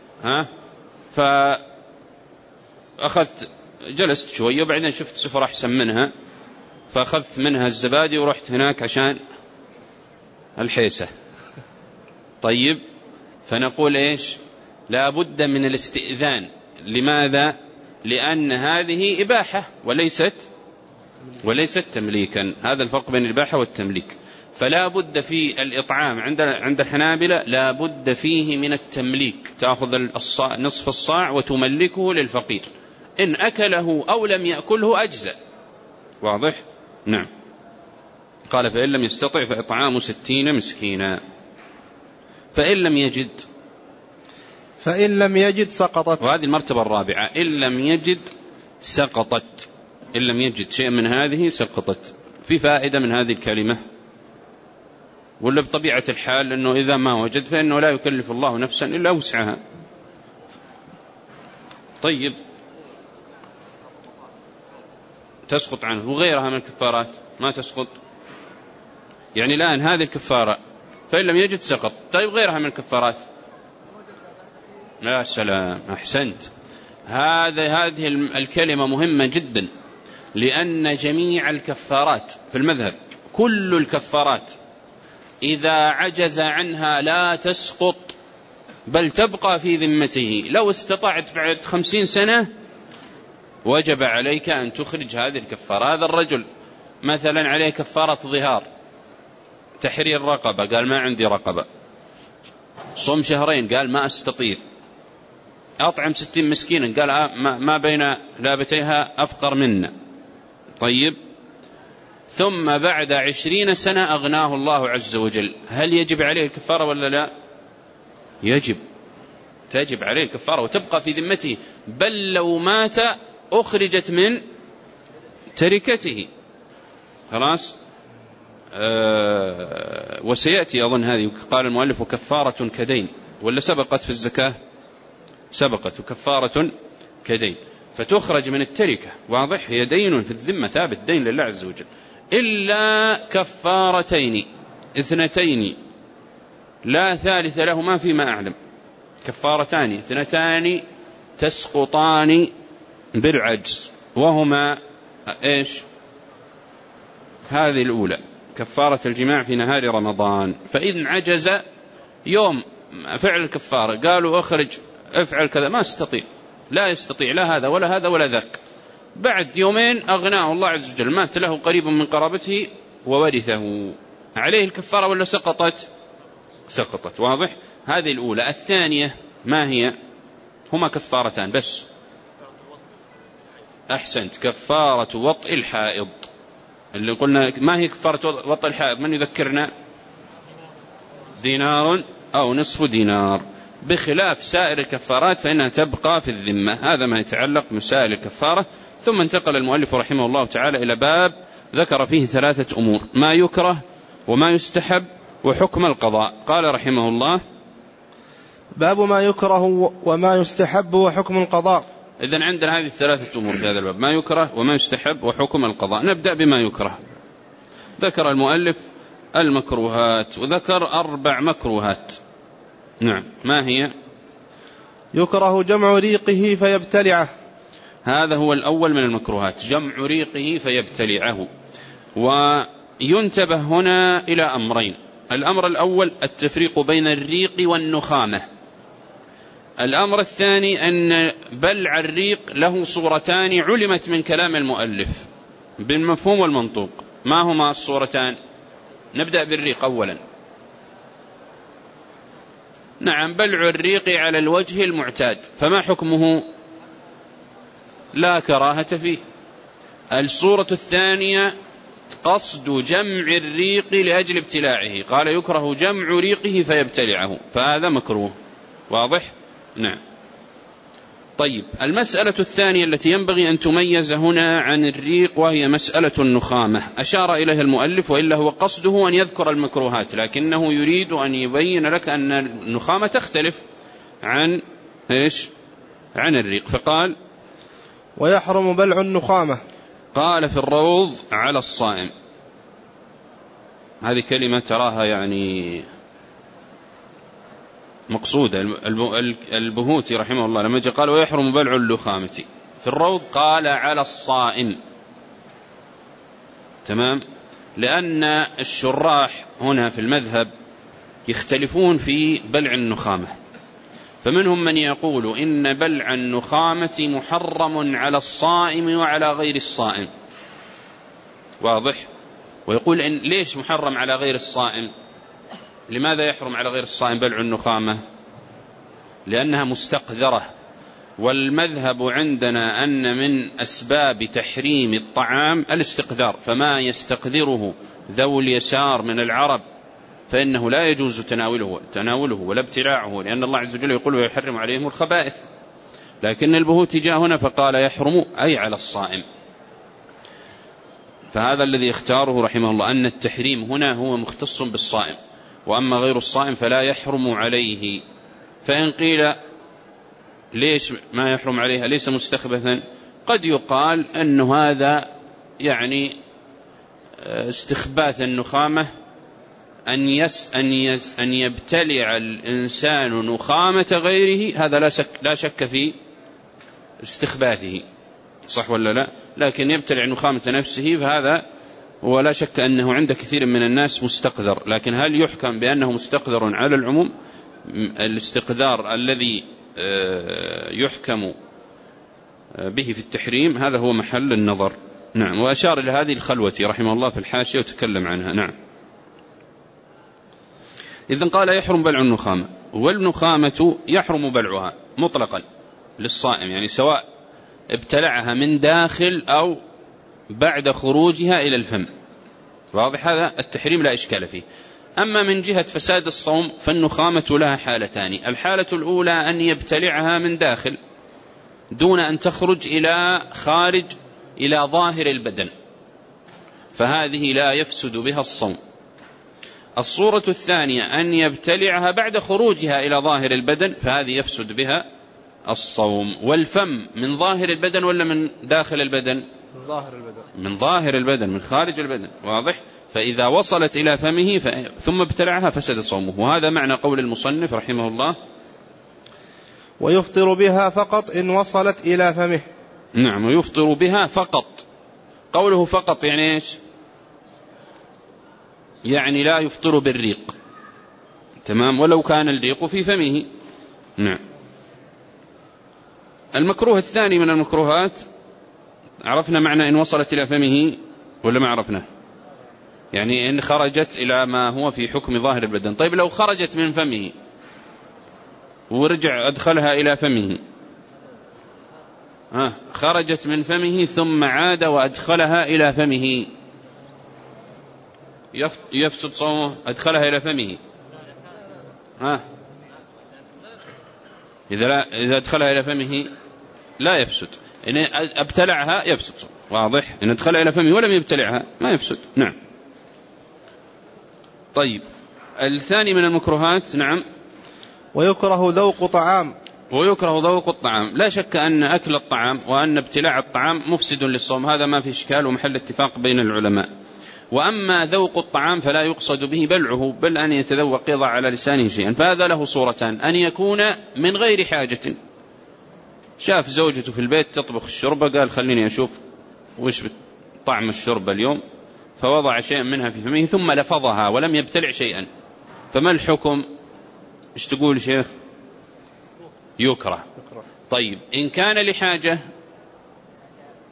جلست شوية وبعدين شفت سفر أحسن منها فأخذت منها الزبادي ورحت هناك عشان الحيسة. طيب، فنقول إيش؟ لا بد من الاستئذان. لماذا؟ لأن هذه إباحة وليست تمليكا. هذا الفرق بين الإباحة والتمليك. فلا بد في الإطعام عند الحنابلة لا بد فيه من التمليك، تأخذ نصف الصاع وتملكه للفقير، إن أكله أو لم يأكله أجزأ. واضح؟ نعم. قال فإن لم يستطع فإطعام 60 مسكينا. فإن لم يجد سقطت. وهذه المرتبة الرابعة، إن لم يجد سقطت. إن لم يجد شيء من هذه سقطت. في فائدة من هذه الكلمة ولا بطبيعة الحال أنه إذا ما وجد فإنه لا يكلف الله نفسا إلا وسعها. طيب، تسقط عنه. وغيرها من الكفارات ما تسقط، يعني الآن هذه الكفارة فإن لم يجد سقط. طيب غيرها من الكفارات؟ يا سلام، أحسنت. هذه الكلمة مهمة جدا، لأن جميع الكفارات في المذهب، كل الكفارات إذا عجز عنها لا تسقط بل تبقى في ذمته. لو استطعت بعد 50 سنة وجب عليك أن تخرج هذه الكفارة. هذا الرجل مثلا عليه كفارة ظهار، تحرير رقبة، قال ما عندي رقبة. صوم شهرين، قال ما أستطيع. أطعم 60 مسكينا، قال ما بين لابتيها أفقر منا. طيب، ثم بعد 20 سنة أغناه الله عز وجل، هل يجب عليه الكفارة ولا لا؟ تجب عليه الكفارة وتبقى في ذمته، بل لو مات أخرجت من تركته. خلاص. وسيأتي أظن هذه، قال المؤلف كفارة كدين، ولا سبقت في الزكاة؟ سبقت. كفارة كدين، فتخرج من التركة. واضح؟ هي دين في الذمة ثابت، دين لله عز وجل، إلا كفارتين 2 لا ثالث لهما فيما أعلم. كفارتان 2 تسقطان بالعجز، وهما إيش؟ هذه الأولى كفارة الجماع في نهار رمضان، فإن عجز يوم فعل الكفارة قالوا افعل كذا، ما استطيع، لا يستطيع لا هذا ولا هذا ولا ذاك، بعد يومين أغناه الله عز وجل، مات له قريب من قرابته وورثه، عليه الكفارة ولا سقطت. واضح؟ هذه الأولى. الثانية ما هي؟ هما كفارتان بس. أحسنت، كفارة وطئ الحائض، اللي قلنا ما هي كفارة وطئ الحائض؟ من يذكرنا؟ دينار أو نصف دينار، بخلاف سائر الكفارات فإنها تبقى في الذمة. هذا ما يتعلق بمسائل الكفارة. ثم انتقل المؤلف رحمه الله تعالى إلى باب ذكر فيه 3 أمور: ما يكره وما يستحب وحكم القضاء. قال رحمه الله: باب ما يكره وما يستحب وحكم القضاء. إذن عندنا هذه 3 أمور في هذا الباب: ما يكره وما يستحب وحكم القضاء. نبدأ بما يكره. ذكر المؤلف المكروهات، وذكر 4 مكروهات. نعم، ما هي؟ يكره جمع ريقه فيبتلعه، هذا هو الأول من المكروهات، جمع ريقه فيبتلعه. وينتبه هنا إلى أمرين: الأمر الأول التفريق بين الريق والنخامة. الأمر الثاني أن بلع الريق له صورتان علمت من كلام المؤلف بالمفهوم والمنطوق. ما هما الصورتان؟ نبدأ بالريق أولا. نعم، بلع الريق على الوجه المعتاد، فما حكمه؟ لا كراهة فيه. الصورة الثانية قصد جمع الريق لأجل ابتلاعه، قال يكره جمع ريقه فيبتلعه، فهذا مكروه. واضح؟ نعم. طيب، المسألة الثانية التي ينبغي أن تميز هنا عن الريق وهي مسألة النخامة، أشار إليها المؤلف، وإلا هو قصده أن يذكر المكروهات، لكنه يريد أن يبين لك أن النخامة تختلف عن إيش؟ عن الريق. فقال: ويحرم بلع النخامة. قال: في الروض على الصائم. هذه كلمة تراها يعني مقصودة. البهوتي رحمه الله لما قال: ويحرم بلع اللخامة في الروض، قال على الصائم. تمام؟ لأن الشراح هنا في المذهب يختلفون في بلع النخامة، فمنهم من يقول إن بلع النخامة محرم على الصائم وعلى غير الصائم. واضح؟ ويقول إن ليش محرم على غير الصائم؟ لماذا يحرم على غير الصائم بلع النخامة؟ لأنها مستقذرة، والمذهب عندنا أن من أسباب تحريم الطعام الاستقذار، فما يستقذره ذو اليسار من العرب فإنه لا يجوز تناوله ولا ابتلاعه، لأن الله عز وجل يقول: ويحرم عليهم الخبائث. لكن البهوتي جاء هنا فقال: يحرم أي على الصائم. فهذا الذي اختاره رحمه الله، أن التحريم هنا هو مختص بالصائم، وأما غير الصائم فلا يحرم عليه. فإن قيل ليش ما يحرم عليها؟ ليس مستخبثا؟ قد يقال أن هذا يعني استخباث النخامة، أن يبتلع الإنسان نخامة غيره، هذا لا شك في استخباثه، صح ولا لا؟ لكن يبتلع نخامة نفسه فهذا ولا شك أنه عند كثير من الناس مستقذر. لكن هل يحكم بأنه مستقذر على العموم؟ الاستقذار الذي يحكم به في التحريم هذا هو محل النظر. نعم. وأشار إلى هذه الخلوة رحمه الله في الحاشية وتكلم عنها. نعم. إذن قال: يحرم بلع النخامة. والنخامة يحرم بلعها مطلقا للصائم، يعني سواء ابتلعها من داخل أو بعد خروجها إلى الفم. واضح؟ هذا التحريم لا إشكال فيه. أما من جهة فساد الصوم فالنخامة لها حالتان. الحالة الأولى أن يبتلعها من داخل دون أن تخرج إلى ظاهر البدن، فهذه لا يفسد بها الصوم. الصورة الثانية أن يبتلعها بعد خروجها إلى ظاهر البدن، فهذه يفسد بها الصوم. والفم من ظاهر البدن ولا من داخل البدن؟ من ظاهر البدن، من خارج البدن. واضح؟ فإذا وصلت إلى فمه ثم ابتلعها فسد صومه. وهذا معنى قول المصنف رحمه الله: ويفطر بها فقط إن وصلت إلى فمه. نعم، ويفطر بها فقط. قوله فقط يعني إيش؟ يعني لا يفطر بالريق، تمام، ولو كان الريق في فمه. نعم. المكروه الثاني من المكروهات، عرفنا معنى إن وصلت إلى فمه ولا ما عرفنا؟ يعني إن خرجت إلى ما هو في حكم ظاهر البدن. طيب لو خرجت من فمه ورجع أدخلها إلى فمه، خرجت من فمه ثم عاد وأدخلها إلى فمه، يفسد صومه؟ أدخلها إلى فمه، إذا أدخلها إلى فمه لا يفسد. إن أبتلعها يفسد صومه. واضح؟ إن أدخلها إلى فمه ولم يبتلعها ما يفسد. نعم. طيب، الثاني من المكروهات. نعم. ويكره ذوق طعام. ويكره ذوق الطعام. لا شك أن أكل الطعام وأن ابتلاع الطعام مفسد للصوم، هذا ما في إشكال ومحل اتفاق بين العلماء. وأما ذوق الطعام فلا يقصد به بلعه، بل أن يتذوق يضع على لسانه شيئا، فهذا له صورتان: أن يكون من غير حاجة، شاف زوجته في البيت تطبخ الشوربة قال خليني أشوف وش طعم الشوربة اليوم، فوضع شيئا منها في فمه ثم لفظها ولم يبتلع شيئا، فما الحكم؟ ايش تقول شيخ؟ يكره. طيب إن كان لحاجة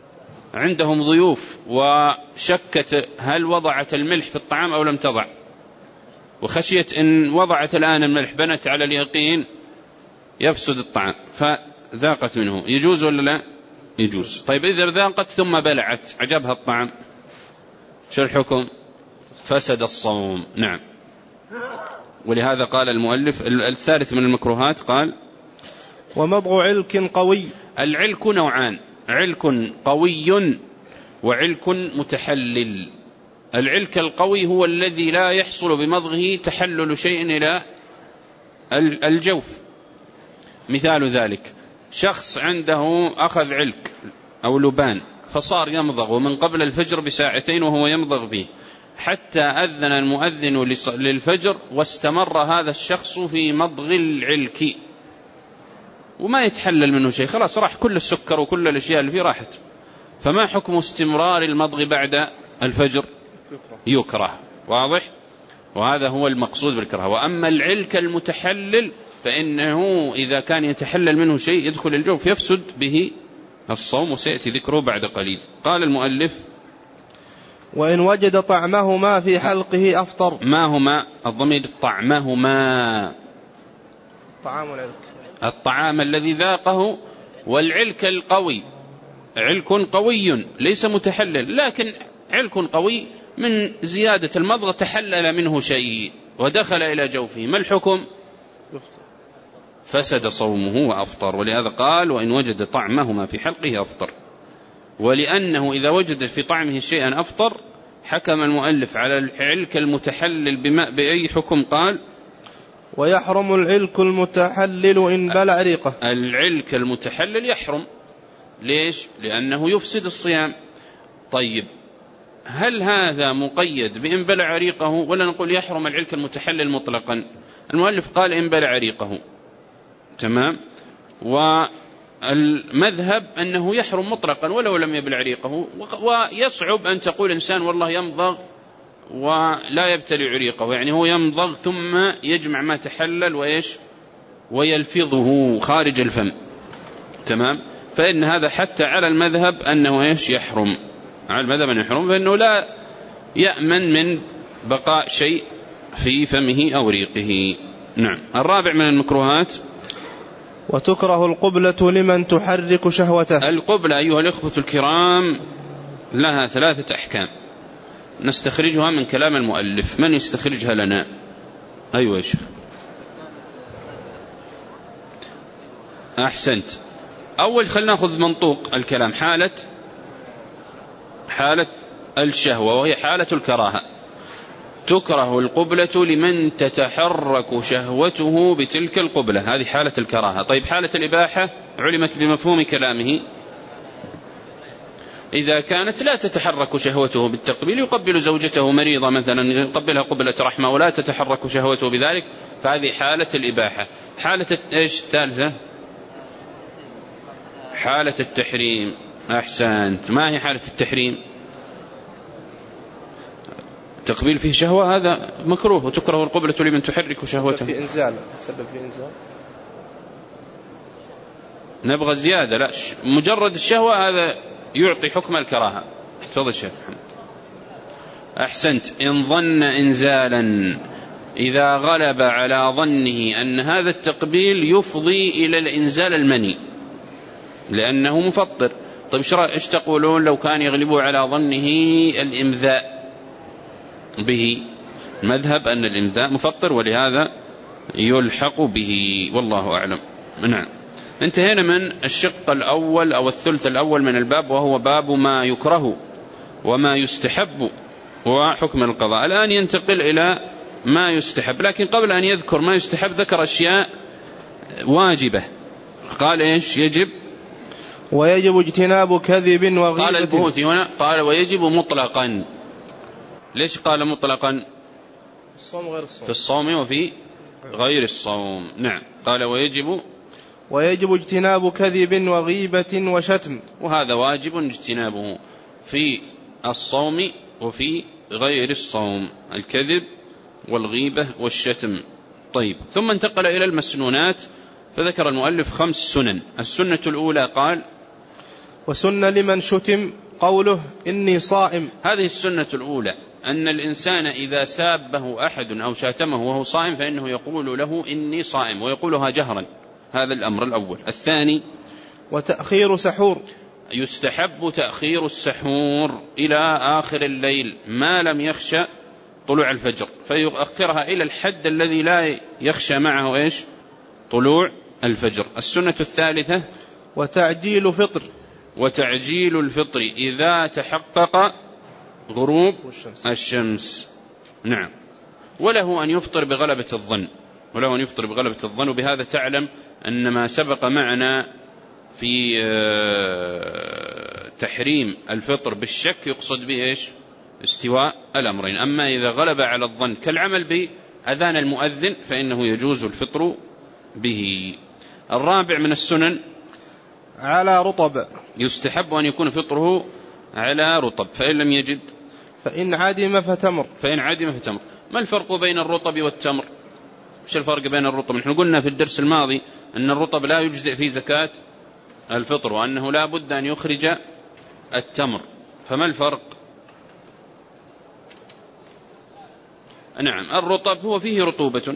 عندهم ضيوف وشكت هل وضعت الملح في الطعام أو لم تضع، وخشيت إن وضعت الآن الملح بنت على اليقين يفسد الطعام فذاقت منه، يجوز ولا لا؟ يجوز. طيب إذا ذاقت ثم بلعت عجبها الطعام شو الحكم؟ فسد الصوم. نعم. ولهذا قال المؤلف الثالث من المكروهات قال ومضغ علك قوي. العلك نوعان، علك قوي وعلك متحلل. العلك القوي هو الذي لا يحصل بمضغه تحلل شيء إلى الجوف. مثال ذلك شخص عنده أخذ علك أو لبان فصار يمضغ من قبل الفجر بساعتين وهو يمضغ به حتى أذن المؤذن للفجر واستمر هذا الشخص في مضغ العلك وما يتحلل منه شيء، خلاص راح كل السكر وكل الأشياء اللي فيه راحت، فما حكم استمرار المضغ بعد الفجر؟ يكره. واضح؟ وهذا هو المقصود بالكره. وأما العلك المتحلل فإنه إذا كان يتحلل منه شيء يدخل الجوف يفسد به الصوم، وسيأتي ذكره بعد قليل. قال المؤلف وإن وجد طعمهما في حلقه أفطر. ما هما الضمير؟ طعمهما، طعام العلك، الطعام الذي ذاقه. والعلك القوي علك قوي ليس متحلل، لكن علك قوي من زيادة المضغ تحلل منه شيء ودخل إلى جوفه، ما الحكم؟ فسد صومه وأفطر. ولهذا قال وإن وجد طعمهما في حلقه أفطر، ولأنه إذا وجد في طعمه شيئا أفطر حكم المؤلف على العلك المتحلل بأي حكم؟ قال ويحرم العلك المتحلل إن بلع ريقه. العلك المتحلل يحرم، ليش؟ لأنه يفسد الصيام. طيب هل هذا مقيد بإن بلع ريقه ولا نقول يحرم العلك المتحلل مطلقا؟ المؤلف قال إن بلع ريقه، تمام. والمذهب أنه يحرم مطلقا ولو لم يبلع ريقه، ويصعب أن تقول إنسان والله يمضغ ولا يبتلع ريقه، يعني هو يمضغ ثم يجمع ما تحلل وإيش ويلفظه خارج الفم، تمام. فإن هذا حتى على المذهب أنه إيش يحرم، على المذهب أنه يحرم، فإنه لا يأمن من بقاء شيء في فمه أو ريقه. نعم. الرابع من المكروهات وتكره القبلة لمن تحرك شهوته. القبلة أيها الإخوة الكرام لها 3 أحكام نستخرجها من كلام المؤلف. من يستخرجها لنا؟ أيوة يا شيخ. أحسنت. أول خلنا نأخذ منطوق الكلام، حالة الشهوة وهي حالة الكراهة. تكره القبلة لمن تتحرك شهوته بتلك القبلة، هذه حالة الكراهة. طيب حالة الإباحة علمت بمفهوم كلامه، إذا كانت لا تتحرك شهوته بالتقبيل، يقبل زوجته مريضة مثلا يقبلها قبلة رحمة ولا تتحرك شهوته بذلك، فهذه حالة الإباحة. حالة إيش الثالثة؟ حالة التحريم. أحسنت. ما هي حالة التحريم؟ تقبيل فيه شهوة هذا مكروه، وتكره القبلة لمن تحرك شهوته. في إنزال، سبب في إنزال. نبغى زيادة؟ لا، مجرد الشهوة هذا يعطي حكم الكراهة. تفضل شيخ محمد. أحسنت. إن ظن إنزالا، إذا غلب على ظنه أن هذا التقبيل يفضي إلى الإنزال المني لأنه مفطر. طيب إيش تقولون لو كان يغلب على ظنه الإمذاء به؟ المذهب أن الإمذاء مفطر ولهذا يلحق به، والله أعلم. نعم. انتهينا من الشق الأول أو الثلث الأول من الباب، وهو باب ما يكره وما يستحب وحكم القضاء. الآن ينتقل إلى ما يستحب، لكن قبل أن يذكر ما يستحب ذكر أشياء واجبة. قال إيش يجب؟ ويجب اجتناب كذب وغيبة. قال البهوتي هنا قال ويجب مطلقا. ليش قال مطلقا؟ الصوم غير الصوم. في الصوم وفي غير الصوم. نعم. قال ويجب اجتناب كذب وغيبة وشتم، وهذا واجب اجتنابه في الصوم وفي غير الصوم، الكذب والغيبة والشتم. طيب ثم انتقل إلى المسنونات، فذكر المؤلف 5 سنن. السنة الأولى قال وسن لمن شتم قوله إني صائم. هذه السنة الأولى، أن الإنسان إذا سابه أحد أو شاتمه وهو صائم فإنه يقول له إني صائم، ويقولها جهرا. هذا الأمر الأول. الثاني وتأخير سحور، يستحب تأخير السحور إلى آخر الليل ما لم يخشى طلوع الفجر، فيؤخرها إلى الحد الذي لا يخشى معه إيش؟ طلوع الفجر. السنة الثالثة وتعجيل فطر، وتعجيل الفطر إذا تحقق غروب الشمس. نعم. وله أن يفطر بغلبة الظن، وله أن يفطر بغلبة الظن. وبهذا تعلم أن ما سبق معنا في تحريم الفطر بالشك يقصد به إيش؟ استواء الأمرين. أما إذا غلب على الظن كالعمل بأذان المؤذن فإنه يجوز الفطر به. الرابع من السنن على رطب، يستحب أن يكون فطره على رطب، فإن لم يجد فإن عدم فتمر. ما الفرق بين الرطب والتمر؟ مش الفرق بين الرطب؟ نحن قلنا في الدرس الماضي أن الرطب لا يجزئ في زكاة الفطر، وأنه لا بد أن يخرج التمر، فما الفرق؟ نعم، الرطب هو فيه رطوبة،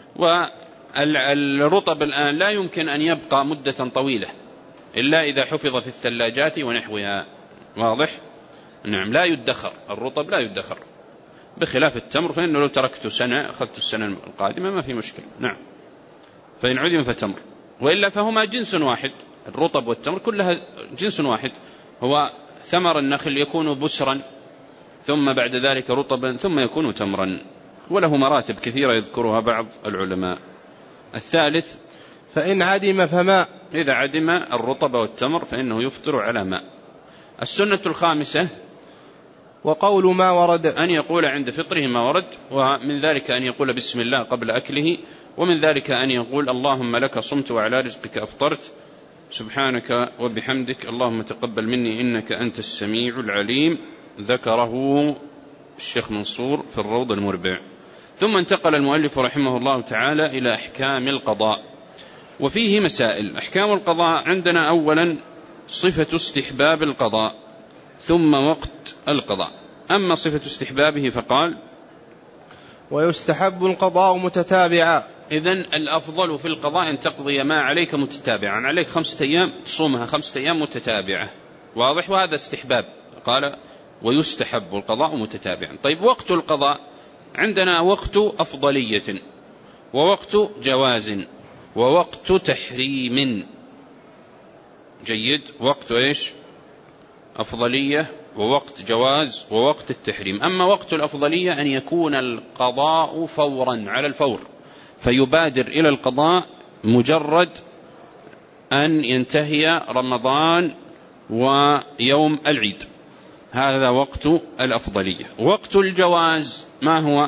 والرطب الآن لا يمكن أن يبقى مدة طويلة إلا إذا حفظ في الثلاجات ونحوها. واضح؟ نعم، لا يدخر الرطب، لا يدخر، بخلاف التمر فإنه لو تركته سنة أخذت السنة القادمة ما في مشكلة. نعم، فإن عدم فتمر، وإلا فهما جنس واحد، الرطب والتمر كلها جنس واحد، هو ثمر النخل يكون بسرا ثم بعد ذلك رطبا ثم يكون تمرا، وله مراتب كثيرة يذكرها بعض العلماء. الثالث فإن عدم فماء، إذا عدم الرطب والتمر فإنه يفطر على ماء. السنة الخامسة وقول ما ورد، أن يقول عند فطره ما ورد، ومن ذلك أن يقول بسم الله قبل أكله، ومن ذلك أن يقول اللهم لك صمت وعلى رزقك أفطرت، سبحانك وبحمدك اللهم تقبل مني إنك أنت السميع العليم. ذكره الشيخ منصور في الروض المربع. ثم انتقل المؤلف رحمه الله تعالى إلى أحكام القضاء، وفيه مسائل. أحكام القضاء عندنا أولا صفة استحباب القضاء، ثم وقت القضاء. أما صفة استحبابه فقال ويستحب القضاء متتابعا. إذن الأفضل في القضاء أن تقضي ما عليك متتابعا، عليك 5 أيام تصومها 5 أيام متتابعة. واضح؟ وهذا استحباب. قال ويستحب القضاء متتابعا. طيب، وقت القضاء عندنا وقت أفضلية، ووقت جواز، ووقت تحريم. جيد، وقت إيش؟ أفضلية، ووقت جواز، ووقت التحريم. أما وقت الأفضلية أن يكون القضاء فورا على الفور، فيبادر إلى القضاء مجرد أن ينتهي رمضان ويوم العيد، هذا وقت الأفضلية. وقت الجواز ما هو؟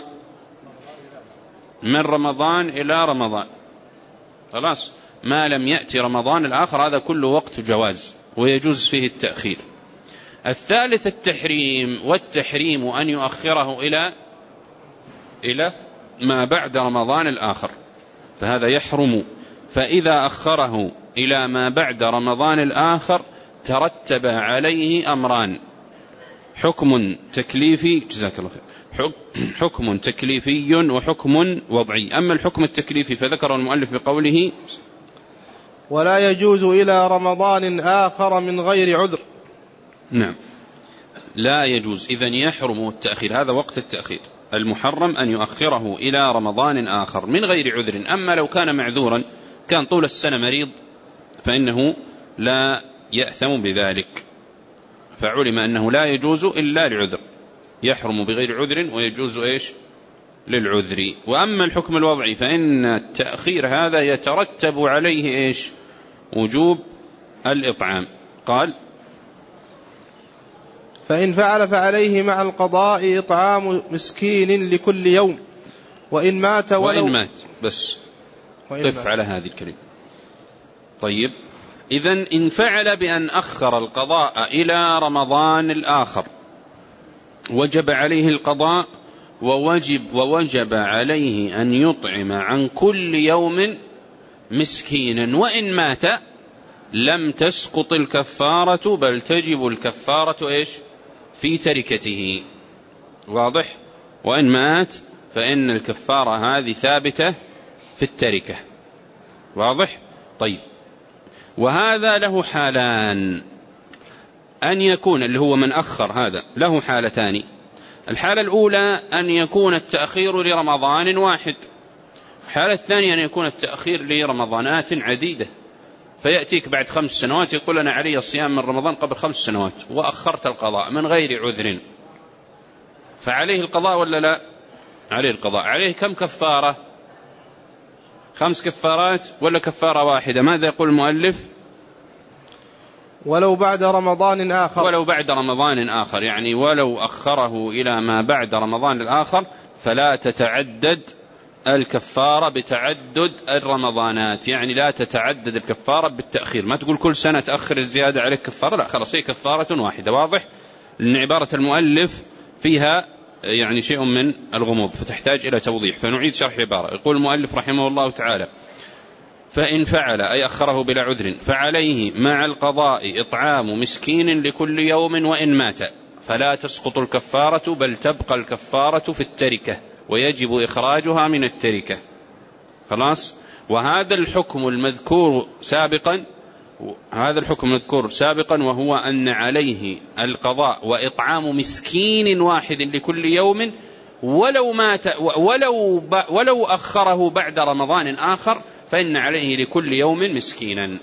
من رمضان إلى رمضان، خلاص، ما لم يأتي رمضان الآخر هذا كله وقت جواز ويجوز فيه التأخير. الثالث التحريم، والتحريم أن يؤخره إلى ما بعد رمضان الآخر، فهذا يحرم. فإذا أخره إلى ما بعد رمضان الآخر ترتب عليه أمران: حكم تكليفي، جزاك الله خير، حكم تكليفي وحكم وضعي. أما الحكم التكليفي فذكر المؤلف بقوله ولا يجوز إلى رمضان آخر من غير عذر. نعم، لا يجوز، إذن يحرم التأخير، هذا وقت التأخير. المحرم أن يؤخره إلى رمضان آخر من غير عذر. أما لو كان معذورا، كان طول السنة مريض، فإنه لا يأثم بذلك، فعلم أنه لا يجوز إلا لعذر، يحرم بغير عذر ويجوز إيش؟ للعذر. وأما الحكم الوضعي فإن التأخير هذا يترتب عليه إيش؟ وجوب الإطعام. قال فإن فعل فعليه مع القضاء إطعام مسكين لكل يوم، وإن مات وإن مات، بس قف على هذه الكلمة. طيب، إذن إن فعل بأن أخر القضاء إلى رمضان الآخر وجب عليه القضاء، ووجب عليه أن يطعم عن كل يوم مسكينا، وإن مات لم تسقط الكفارة بل تجب الكفارة إيش؟ في تركته. واضح؟ وإن مات فإن الكفارة هذه ثابتة في التركة. واضح؟ طيب، وهذا له حالان، أن يكون اللي هو من أخر هذا له حالتان. الحالة الأولى أن يكون التأخير لرمضان واحد، الحالة الثانية أن يكون التأخير لرمضانات عديدة، فيأتيك بعد 5 سنوات يقول أنا علي الصيام من رمضان قبل 5 سنوات وأخرت القضاء من غير عذر، فعليه القضاء ولا لا؟ عليه القضاء. عليه كم كفارة؟ 5 كفارات ولا كفارة واحدة؟ ماذا يقول المؤلف؟ ولو بعد رمضان آخر. ولو بعد رمضان آخر، يعني ولو أخره إلى ما بعد رمضان الآخر فلا تتعدد الكفارة بتعدد الرمضانات، يعني لا تتعدد الكفارة بالتأخير، ما تقول كل سنة تأخر الزيادة عليك كفارة، لا، خلاص هي كفارة واحدة. واضح؟ لأن عبارة المؤلف فيها يعني شيء من الغموض فتحتاج إلى توضيح، فنعيد شرح العبارة. يقول المؤلف رحمه الله تعالى: فإن فعل أي أخره بلا عذر فعليه مع القضاء إطعام مسكين لكل يوم وإن مات، فلا تسقط الكفارة بل تبقى الكفارة في التركة ويجب إخراجها من التركة. خلاص. وهذا الحكم المذكور سابقا، وهو أن عليه القضاء وإطعام مسكين واحد لكل يوم ولو مات ولو أخره بعد رمضان آخر فإن عليه لكل يوم مسكينا.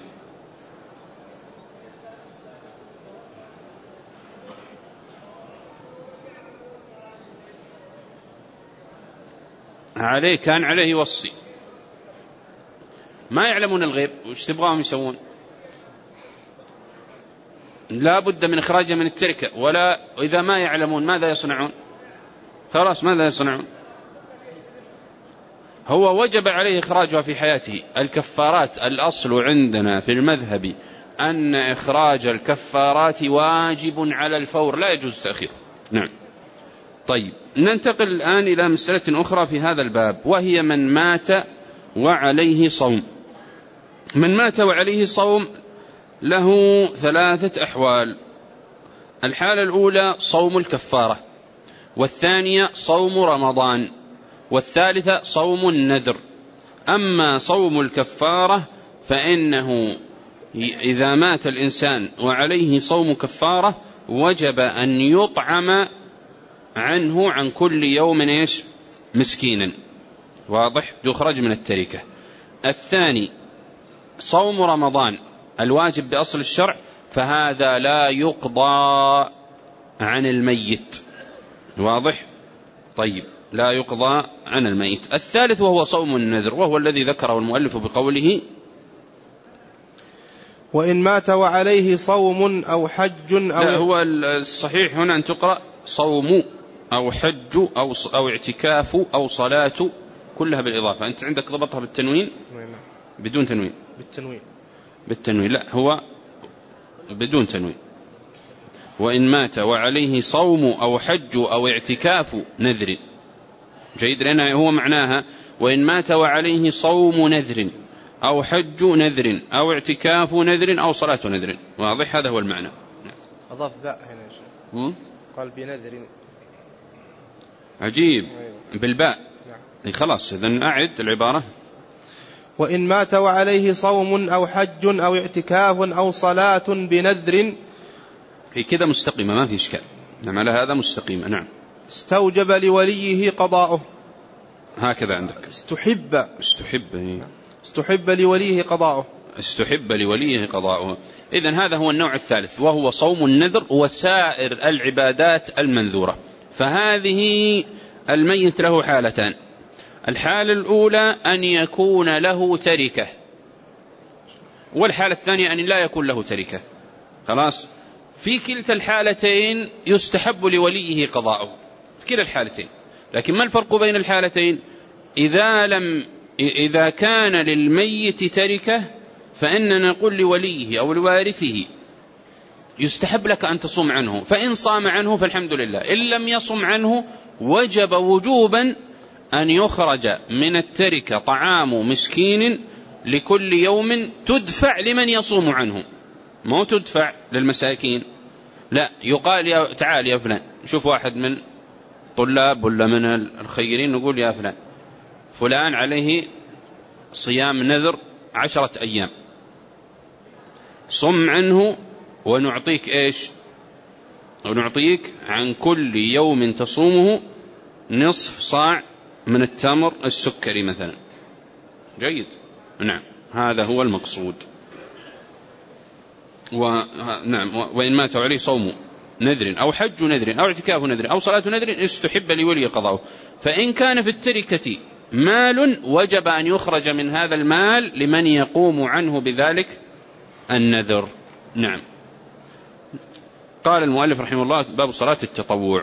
كان عليه وصي، ما يعلمون الغيب، وش تبغاهم يسوون؟ لا بد من إخراجه من التركة، ولا إذا ما يعلمون ماذا يصنعون؟ خلاص ماذا يصنعون؟ هو وجب عليه إخراجها في حياته. الكفارات الأصل عندنا في المذهب أن إخراج الكفارات واجب على الفور، لا يجوز تأخير. نعم. طيب، ننتقل الآن إلى مسألة أخرى في هذا الباب، وهي من مات وعليه صوم. من مات وعليه صوم له 3 أحوال. الحالة الأولى صوم الكفارة، والثانية صوم رمضان، والثالثة صوم النذر. أما صوم الكفارة فإنه إذا مات الإنسان وعليه صوم كفارة وجب أن يطعم عنه عن كل يوم إيش؟ مسكينا. واضح؟ يخرج من التركة. الثاني صوم رمضان الواجب بأصل الشرع، فهذا لا يقضى عن الميت. واضح؟ طيب، لا يقضى عن الميت. الثالث وهو صوم النذر، وهو الذي ذكره المؤلف بقوله: وإن مات وعليه صوم أو حج أو لا، هو الصحيح هنا أن تقرأ صوم أو حج أو اعتكاف أو صلاة، كلها بالإضافة. أنت عندك ضبطها بالتنوين بدون تنوين؟ بالتنوين. لا، هو بدون تنوين. وإن مات وعليه صوم أو حج أو اعتكاف نذر. جيد، لأن هو معناها وإن مات وعليه صوم نذر أو حج نذر أو اعتكاف نذر أو صلاة نذر. واضح؟ هذا هو المعنى. أضاف باء هنا يا شيخ، قال بنذر. عجيب، بالباء. خلاص، إذن أعد العبارة. وإن مات وعليه صوم أو حج أو اعتكاف أو صلاة بنذر، هي كذا مستقيمة، ما في إشكال. نعم، على هذا مستقيمة. نعم. استوجب لوليه قضاؤه. هكذا عندك. استحب لوليه قضاؤه. استحب لوليه قضاؤه. إذن هذا هو النوع الثالث، وهو صوم النذر وسائر العبادات المنذورة. فهذه الميت له حالتان. الحالة الأولى أن يكون له تركة، والحالة الثانية أن لا يكون له تركة. خلاص. في كلتا الحالتين يستحب لوليه قضاؤه، في كلا الحالتين. لكن ما الفرق بين الحالتين؟ إذا كان للميت تركة فإننا نقول لوليه أو لوارثه يستحب لك أن تصوم عنه، فإن صام عنه فالحمد لله، إن لم يصم عنه وجب وجوبا أن يخرج من التركة طعام مسكين لكل يوم تدفع لمن يصوم عنه، مو تدفع للمساكين، لا، يقال تعال يا فلان، شوف واحد من طلاب ولا من الخيرين، نقول يا فلان فلان عليه صيام نذر 10 أيام، صم عنه ونعطيك إيش؟ ونعطيك عن كل يوم تصومه نصف صاع من التمر السكري مثلا. جيد، نعم، هذا هو المقصود. نعم، وإن مات عليه صوم نذر أو حج نذر أو اعتكاف نذر أو صلاة نذر استحب لولي قضاؤه. فإن كان في التركة مال وجب أن يخرج من هذا المال لمن يقوم عنه بذلك النذر. نعم. قال المؤلف رحمه الله: باب صلاة التطوع.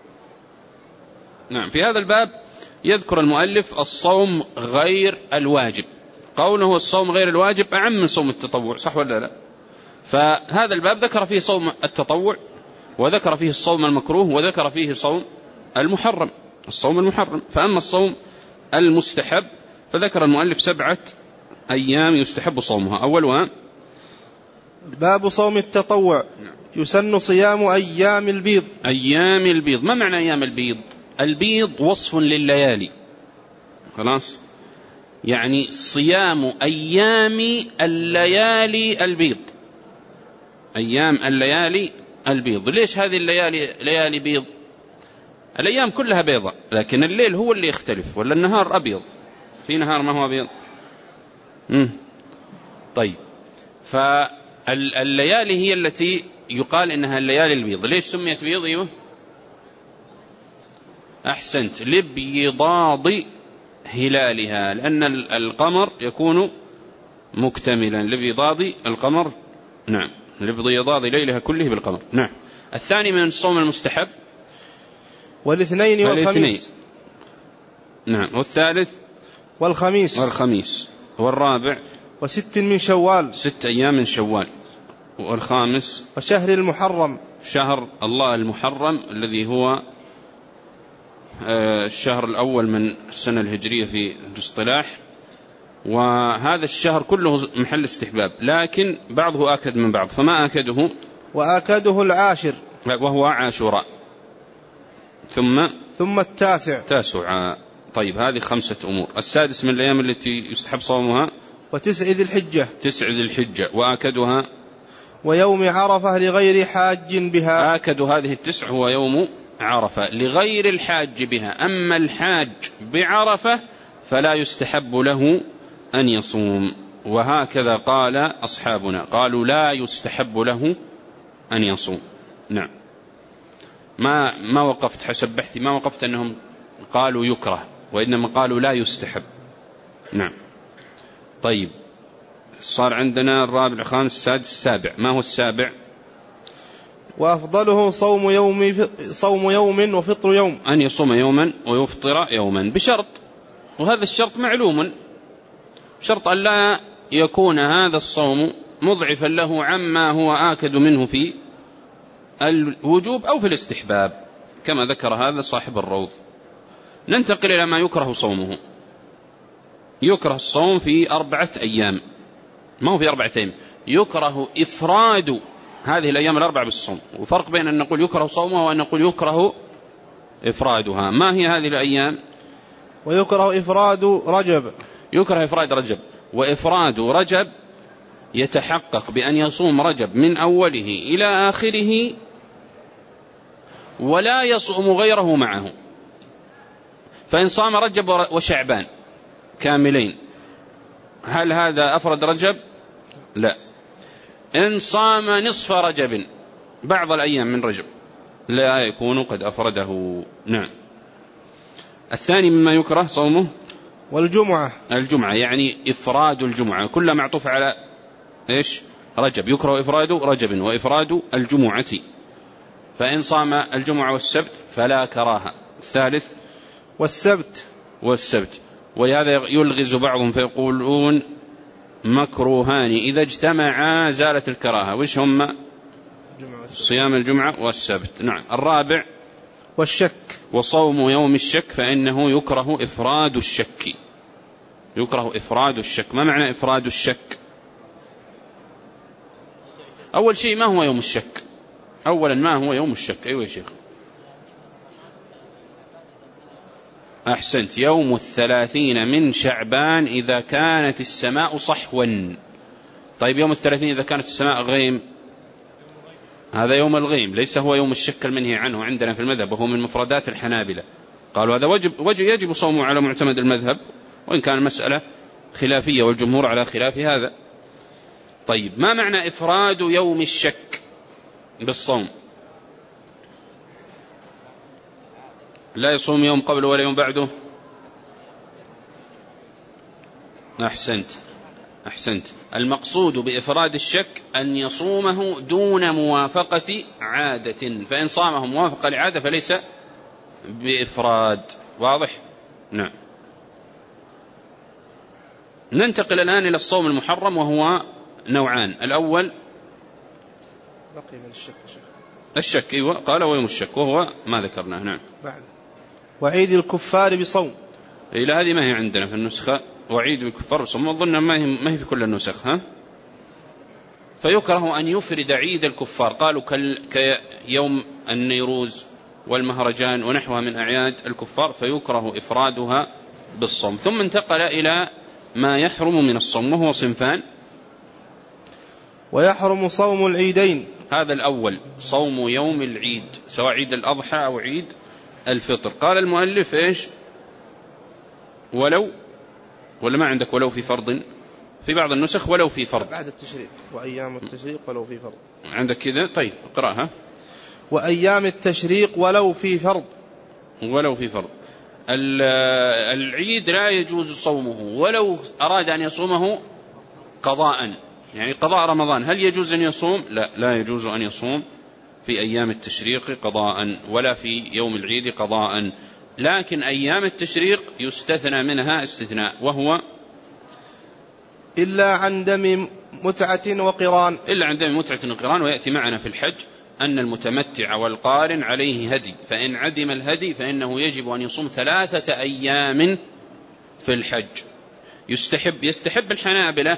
نعم، في هذا الباب يذكر المؤلف الصوم غير الواجب. قوله الصوم غير الواجب أعم من صوم التطوع، صح ولا لا؟ فهذا الباب ذكر فيه صوم التطوع، وذكر فيه الصوم المكروه، وذكر فيه صوم المحرم، الصوم المحرم. فأما الصوم المستحب فذكر المؤلف 7 أيام يستحب صومها. أولها باب صوم التطوع. يسن صيام أيام البيض. أيام البيض، ما معنى أيام البيض؟ البيض وصف لليالي، خلاص، يعني صيام أيام الليالي البيض، أيام الليالي البيض. ليش هذه الليالي ليالي بيض؟ الأيام كلها بيضة، لكن الليل هو اللي يختلف، ولا النهار أبيض، في نهار ما هو أبيض. طيب، فالليالي هي التي يقال إنها الليالي البيض. ليش سميت بيض؟ أيوه أحسنت، لبيضاض هلالها، لأن القمر يكون مكتملا، لبيضاض القمر، نعم، لبيضاض ليلها كله بالقمر. نعم. الثاني من الصوم المستحب والاثنين والخميس. نعم. والثالث والخميس. والرابع 6 من شوال، 6 أيام من شوال. والخامس وشهر المحرم، شهر الله المحرم الذي هو الشهر الأول من السنة الهجرية في الاصطلاح. وهذا الشهر كله محل استحباب، لكن بعضه آكد من بعض، فما آكده؟ وآكده العاشر وهو عاشوراء، ثم التاسع. طيب، هذه 5 أمور. السادس من الأيام التي يستحب صومها 9 ذي الحجة، وآكدها ويوم عرفة لغير حاج بها. آكد هذه 9 هو يوم عرفة لغير الحاج بها. أما الحاج بعرفة فلا يستحب له أن يصوم، وهكذا قال أصحابنا، قالوا لا يستحب له أن يصوم. نعم، ما وقفت حسب بحثي، ما وقفت أنهم قالوا يكره، وإنما قالوا لا يستحب. نعم. طيب، صار عندنا الرابع، الخامس، السادس، السابع. ما هو السابع؟ وأفضله صوم يوم وفطر يوم، أن يصوم يوما ويفطر يوما، بشرط، وهذا الشرط معلوم، شرط أن لا يكون هذا الصوم مضعفا له عما هو آكد منه في الوجوب أو في الاستحباب، كما ذكر هذا صاحب الروض. ننتقل إلى ما يكره صومه. يكره الصوم في 4 أيام، ما هو في 4 أيام، يكره إفراد هذه الأيام ال4 بالصوم، وفرق بين أن نقول يكره صومها وأن نقول يكره إفرادها. ما هي هذه الأيام؟ ويكره إفراد رجب. يكره إفراد رجب، وإفراد رجب يتحقق بأن يصوم رجب من أوله إلى آخره ولا يصوم غيره معه. فإن صام رجب وشعبان كاملين، هل هذا أفرد رجب؟ لا. إن صام نصف رجب بعض الأيام من رجب لا يكون قد أفرده. نعم. الثاني مما يكره صومه الجمعة، يعني إفراد الجمعة، كل معطوف على إيش؟ رجب. يكره إفراد رجب وإفراد الجمعة، فإن صام الجمعة والسبت فلا كراهة. الثالث والسبت، ولهذا يلغز بعضهم فيقولون مكروهان إذا اجتمعا زالت الكراهة. وش هم؟ صيام الجمعة والسبت. نعم. الرابع والشك، وصوم يوم الشك، فإنه يكره إفراد الشك. يكره إفراد الشك. ما معنى إفراد الشك؟ أول شيء ما هو يوم الشك؟ أولا ما هو يوم الشك؟ أيوة يا شيخ. أحسنت، يوم 30 من شعبان إذا كانت السماء صحوا. طيب يوم 30 إذا كانت السماء غيم، هذا يوم الغيم، ليس هو يوم الشك المنهي عنه عندنا في المذهب، وهو من مفردات الحنابلة. قالوا هذا يجب صومه على معتمد المذهب، وإن كان المسألة خلافية والجمهور على خلاف هذا. طيب ما معنى إفراد يوم الشك بالصوم؟ لا يصوم يوم قبله ولا يوم بعده. أحسنت. المقصود بإفراد الشك أن يصومه دون موافقة عادة، فإن صامه موافقة لعادة فليس بإفراد. واضح؟ نعم. ننتقل الآن إلى الصوم المحرم، وهو نوعان. الأول بقي من الشك الشك، أيوة قال ويوم الشك، وهو ما ذكرناه. نعم. بعد وعيد الكفار بصوم. إلى هذه ما هي عندنا في النسخة، وعيد الكفار بصوم، أظن ما هي في كل النسخ. فيكره أن يفرد عيد الكفار، قالوا كيوم النيروز والمهرجان ونحوها من أعياد الكفار، فيكره إفرادها بالصوم. ثم انتقل إلى ما يحرم من الصوم، وهو صنفان. ويحرم صوم العيدين. هذا الأول صوم يوم العيد، سواء عيد الأضحى أو عيد الفطر. قال المؤلف إيش؟ ولو، ولا ما عندك ولو في فرض؟ في بعض النسخ ولو في فرض بعد التشريق، وأيام التشريق ولو في فرض. عندك كذا؟ طيب اقرأها. وأيام التشريق ولو في فرض. ولو في فرض. العيد لا يجوز صومه ولو أراد أن يصومه قضاء، يعني قضاء رمضان، هل يجوز أن يصوم؟ لا يجوز أن يصوم في أيام التشريق قضاء، ولا في يوم العيد قضاء. لكن أيام التشريق يستثنى منها استثناء، وهو إلا عن دم متعة وقران. إلا عن دم متعة وقران. ويأتي معنا في الحج أن المتمتع والقارن عليه هدي، فإن عدم الهدي فإنه يجب أن يصوم 3 أيام في الحج. يستحب الحنابلة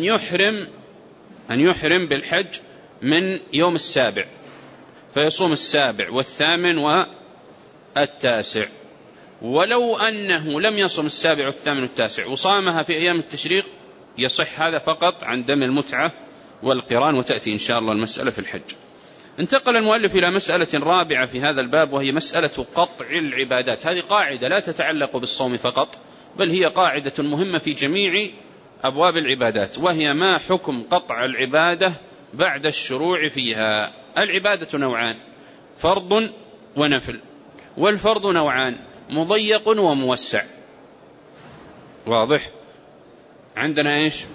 أن يحرم بالحج من يوم 7، فيصوم 7 و8 و9. ولو أنه لم يصم 7 و8 و9 وصامها في أيام التشريق يصح هذا فقط عن دم المتعة والقران، وتأتي إن شاء الله المسألة في الحج. انتقل المؤلف إلى مسألة رابعة في هذا الباب، وهي مسألة قطع العبادات. هذه قاعدة لا تتعلق بالصوم فقط، بل هي قاعدة مهمة في جميع أبواب العبادات، وهي ما حكم قطع العبادة بعد الشروع فيها. العبادة نوعان، فرض ونفل، والفرض نوعان، مضيق وموسع. واضح؟ عندنا إيش؟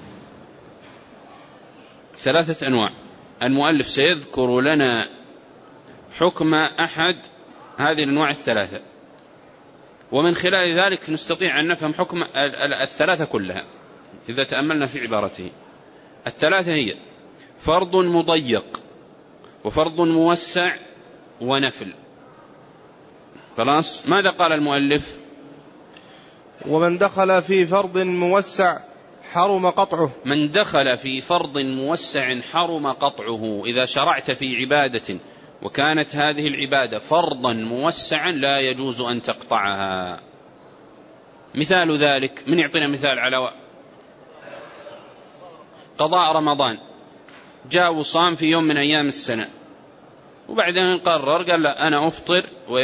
3 أنواع. المؤلف سيذكر لنا حكم أحد هذه الأنواع 3، ومن خلال ذلك نستطيع أن نفهم حكم 3 كلها إذا تأملنا في عبارته. 3 هي فرض مضيق، وفرض موسع، ونفل. خلاص؟ ماذا قال المؤلف؟ ومن دخل في فرض موسع حرم قطعه. من دخل في فرض موسع حرم قطعه. إذا شرعت في عبادة وكانت هذه العبادة فرضا موسعا لا يجوز أن تقطعها. مثال ذلك، من يعطينا مثال على قضاء رمضان؟ جاء وصام في يوم من أيام السنة، وبعدين قرر قال لا أنا أفطر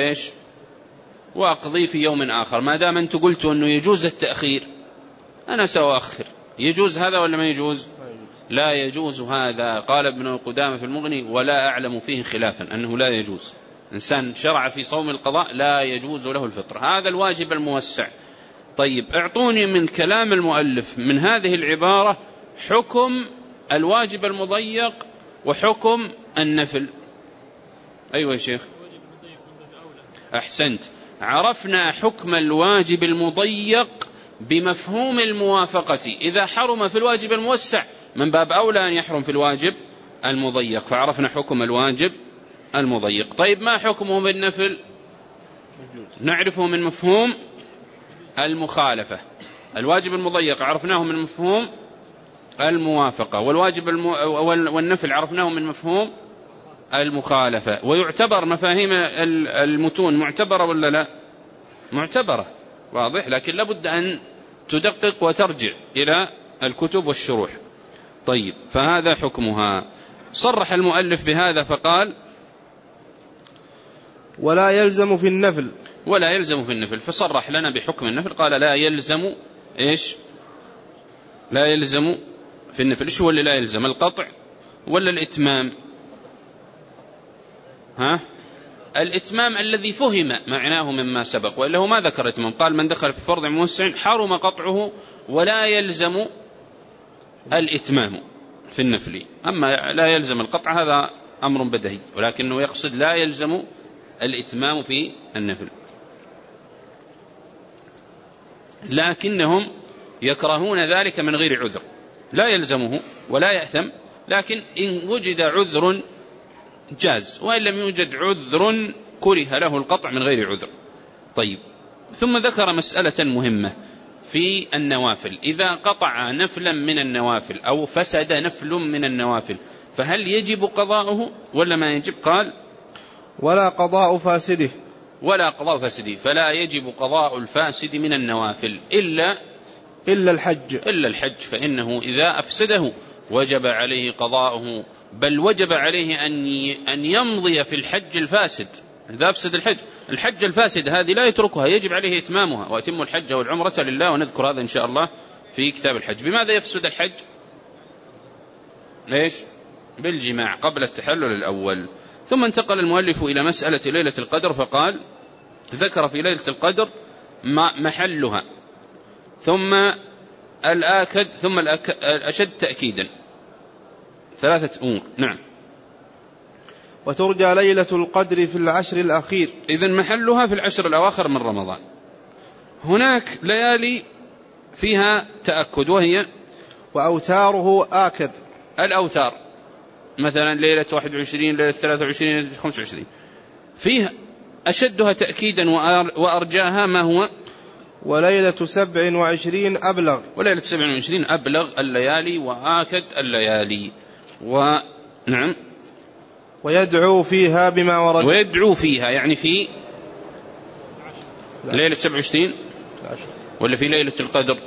وأقضي في يوم آخر. ما دام أنت قلت أنه يجوز التأخير أنا سأؤخر. يجوز هذا ولا ما يجوز؟ لا يجوز هذا. قال ابن قدامة في المغني ولا أعلم فيه خلافا أنه لا يجوز. إنسان شرع في صوم القضاء لا يجوز له الفطر. هذا الواجب الموسع. طيب اعطوني من كلام المؤلف من هذه العبارة حكم الواجب المضيق وحكم النفل. أيوة يا شيخ. أحسنت. عرفنا حكم الواجب المضيق بمفهوم الموافقة. إذا حرم في الواجب الموسع من باب أولى أن يحرم في الواجب المضيق، فعرفنا حكم الواجب المضيق. طيب ما حكمه بالنفل؟ نعرفه من مفهوم المخالفة. الواجب المضيق عرفناه من مفهوم الموافقة، والواجب والنفل عرفناه من مفهوم المخالفة. ويعتبر مفاهيم المتون معتبرة ولا لا؟ معتبرة، واضح، لكن لابد أن تدقق وترجع إلى الكتب والشروح. طيب، فهذا حكمها. صرح المؤلف بهذا فقال: ولا يلزم في النفل. ولا يلزم في النفل، فصرح لنا بحكم النفل، قال لا يلزم إيش؟ لا يلزم في النفل. إيش هو اللي لا يلزم؟ القطع ولا الإتمام؟ الإتمام الذي فهم معناه مما سبق، وإلا هو ما ذكر إتمام. قال: من دخل في فرض موسع حرم قطعه ولا يلزم الإتمام في النفل. أما لا يلزم القطع هذا أمر بدهي، ولكنه يقصد لا يلزم الإتمام في النفل. لكنهم يكرهون ذلك من غير عذر، لا يلزمه ولا يأثم، لكن إن وجد عذر جاز، وإن لم يوجد عذر كره له القطع من غير عذر. طيب، ثم ذكر مسألة مهمة في النوافل: إذا قطع نفلا من النوافل أو فسد نفل من النوافل فهل يجب قضاؤه ولا ما يجب؟ قال: ولا قضاء فاسده. ولا قضاء فاسده، فلا يجب قضاء الفاسد من النوافل إلا الحج، فإنه إذا أفسده وجب عليه قضاؤه، بل وجب عليه أن يمضي في الحج الفاسد. إذا أفسد الحج الفاسد هذه لا يتركها، يجب عليه إتمامها: وأتم الحج والعمرة لله. ونذكر هذا إن شاء الله في كتاب الحج. بماذا يفسد الحج؟ ليش؟ بالجماع قبل التحلل الأول. ثم انتقل المؤلف إلى مسألة ليلة القدر، فقال: ذكر في ليلة القدر محلها، ثم الآكد، ثم الأشد تأكيدا، 3 أمور. نعم. وترجى ليلة القدر في العشر الأخير. إذن محلها في العشر الأواخر من رمضان. هناك ليالي فيها تأكد، وهي وأوتاره آكد. الأوتار مثلا ليلة 21، ليلة 23، ليلة 25، فيها أشدها تأكيدا وأرجاها ما هو؟ وليلة 27 أبلغ. وليلة 27 أبلغ الليالي وآكد الليالي. ونعم. ويدعو فيها بما ورد. ويدعو فيها يعني في ليلة 27 ولا في ليلة القدر؟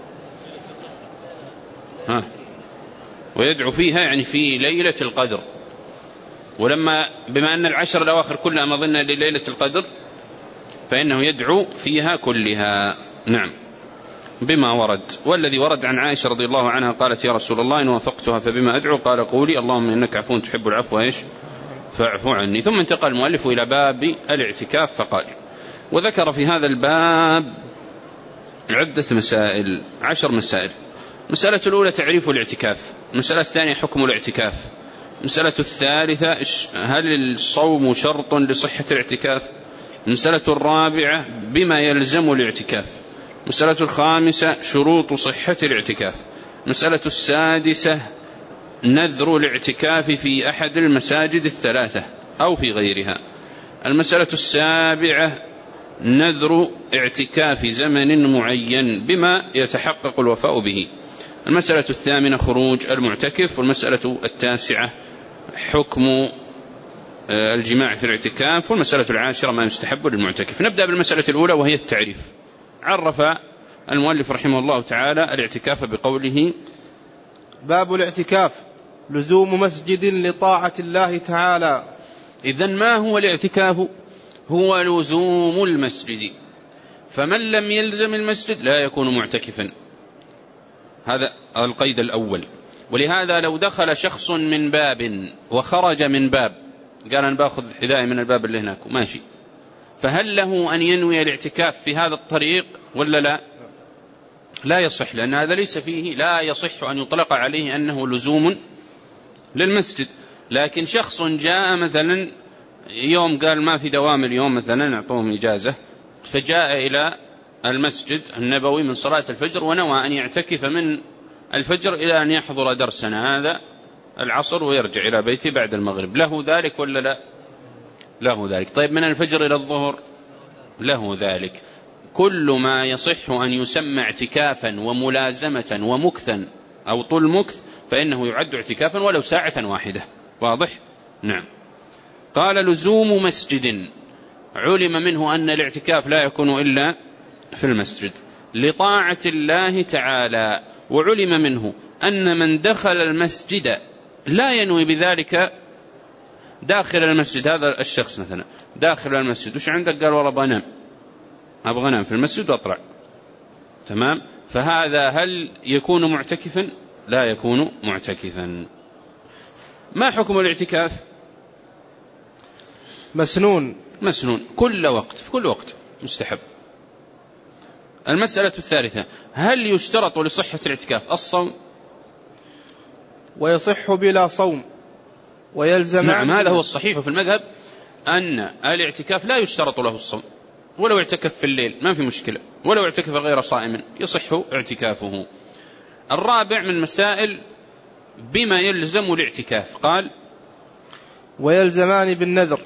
ويدعو فيها يعني في ليلة القدر. ولما بما أن العشر الأواخر كلها مظنة لليلة القدر فإنه يدعو فيها كلها. نعم، بما ورد. والذي ورد عن عائشة رضي الله عنها قالت: يا رسول الله إن وافقتها فبما أدعو؟ قال: قولي اللهم إنك عفو تحب العفو فاعفو عني. ثم انتقل المؤلف إلى باب الاعتكاف فقال: وذكر في هذا الباب عدة مسائل، 10 مسائل. المسألة الأولى تعريف الاعتكاف، المسألة الثانية حكم الاعتكاف، المسألة الثالثة هل الصوم شرط لصحة الاعتكاف، المسألة الرابعة بما يلزم الاعتكاف، المسألة الخامسة شروط صحة الاعتكاف، المسألة السادسة نذر الاعتكاف في أحد المساجد 3 أو في غيرها، المسألة السابعة نذر اعتكاف زمن معين بما يتحقق الوفاء به، المسألة الثامنة خروج المعتكف، والمسألة التاسعة حكم الجماع في الاعتكاف، والمسألة العاشرة ما يستحب للمعتكف. نبدأ بالمسألة الأولى وهي التعريف. عرف المؤلف رحمه الله تعالى الاعتكاف بقوله: باب الاعتكاف لزوم مسجد لطاعة الله تعالى. إذن ما هو الاعتكاف؟ هو لزوم المسجد، فمن لم يلزم المسجد لا يكون معتكفا. هذا القيد الأول. ولهذا لو دخل شخص من باب وخرج من باب، قال أنا باخذ حذائي من الباب اللي هناك وماشي، فهل له أن ينوي الاعتكاف في هذا الطريق ولا لا؟ لا يصح، لأن هذا ليس فيه، لا يصح أن يطلق عليه أنه لزوم للمسجد. لكن شخص جاء مثلا يوم قال ما في دوام اليوم مثلا، أعطوهم إجازة، فجاء إلى المسجد النبوي من صلاة الفجر ونوى أن يعتكف من الفجر إلى أن يحضر درسنا هذا العصر ويرجع إلى بيته بعد المغرب، له ذلك ولا لا؟ له ذلك. طيب من الفجر إلى الظهر؟ له ذلك. كل ما يصح أن يسمى اعتكافا وملازمة ومكثا أو طول مكث فإنه يعد اعتكافا ولو ساعة واحدة. واضح؟ نعم. قال لزوم مسجد، علم منه أن الاعتكاف لا يكون إلا في المسجد لطاعة الله تعالى، وعلم منه أن من دخل المسجد لا ينوي بذلك داخل المسجد. هذا الشخص مثلا داخل المسجد وش عندك؟ قال والله أبغى أنام في المسجد وأطلع، تمام، فهذا هل يكون معتكفا؟ لا يكون معتكفا. ما حكم الاعتكاف؟ مسنون كل وقت، في كل وقت مستحب. المسألة الثالثة، هل يشترط لصحة الاعتكاف الصوم؟ ويصح بلا صوم ويلزم. نعم، هذا هو الصحيح في المذهب، أن الاعتكاف لا يشترط له الصوم، ولو اعتكف في الليل ما في مشكلة، ولو اعتكف غير صائم يصح اعتكافه. الرابع من مسائل بما يلزم الاعتكاف، قال ويلزمان بالنذر.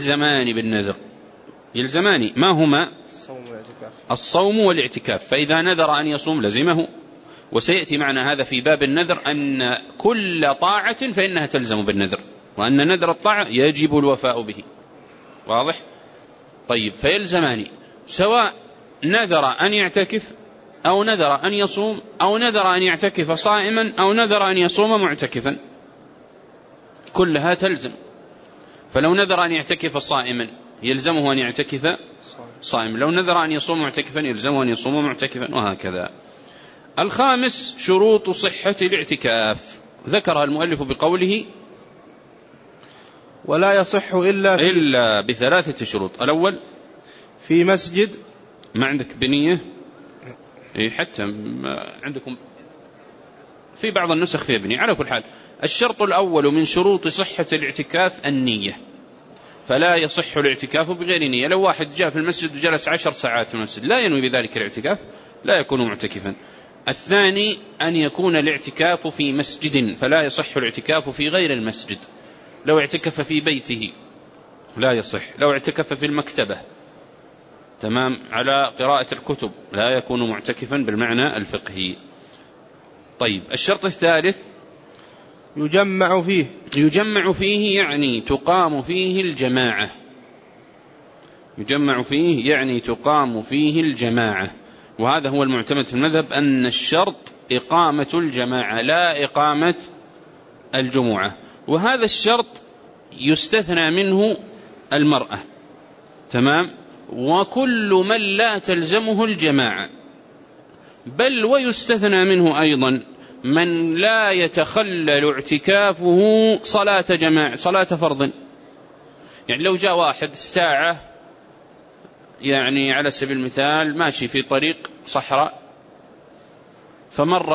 يلزمان ما هما؟ الصوم والاعتكاف. فإذا نذر أن يصوم لزمه، وسيأتي معنا هذا في باب النذر أن كل طاعة فإنها تلزم بالنذر، وأن نذر الطاعة يجب الوفاء به. واضح؟ طيب، فيلزمان سواء نذر أن يعتكف أو نذر أن يصوم أو نذر أن يعتكف صائما أو نذر أن يصوم معتكفا، كلها تلزم. فلو نذر أن يعتكف صائما يلزمه أن يعتكف صائما، لو نذر أن يصوم معتكفا يلزمه أن يصوم معتكفا، وهكذا. الخامس شروط صحة الاعتكاف، ذكرها المؤلف بقوله ولا يصح إلا بثلاثة شروط. الأول في مسجد، ما عندك بنية؟ حتى عندكم في بعض النسخ فيها بنية. على كل حال، الشرط الأول من شروط صحة الاعتكاف النية، فلا يصح الاعتكاف بغير نية. لو واحد جاء في المسجد وجلس 10 ساعات في المسجد لا ينوي بذلك الاعتكاف لا يكون معتكفا. الثاني أن يكون الاعتكاف في مسجد، فلا يصح الاعتكاف في غير المسجد. لو اعتكف في بيته لا يصح، لو اعتكف في المكتبة تمام على قراءة الكتب لا يكون معتكفا بالمعنى الفقهي. طيب، الشرط الثالث يجمع فيه يعني تقام فيه الجماعة. وهذا هو المعتمد في المذهب، أن الشرط إقامة الجماعة لا إقامة الجمعة. وهذا الشرط يستثنى منه المرأة، تمام، وكل من لا تلزمه الجماعة، بل ويستثنى منه أيضا من لا يتخلل اعتكافه صلاة فرض. يعني لو جاء واحد الساعة، يعني على سبيل المثال ماشي في طريق صحراء فمر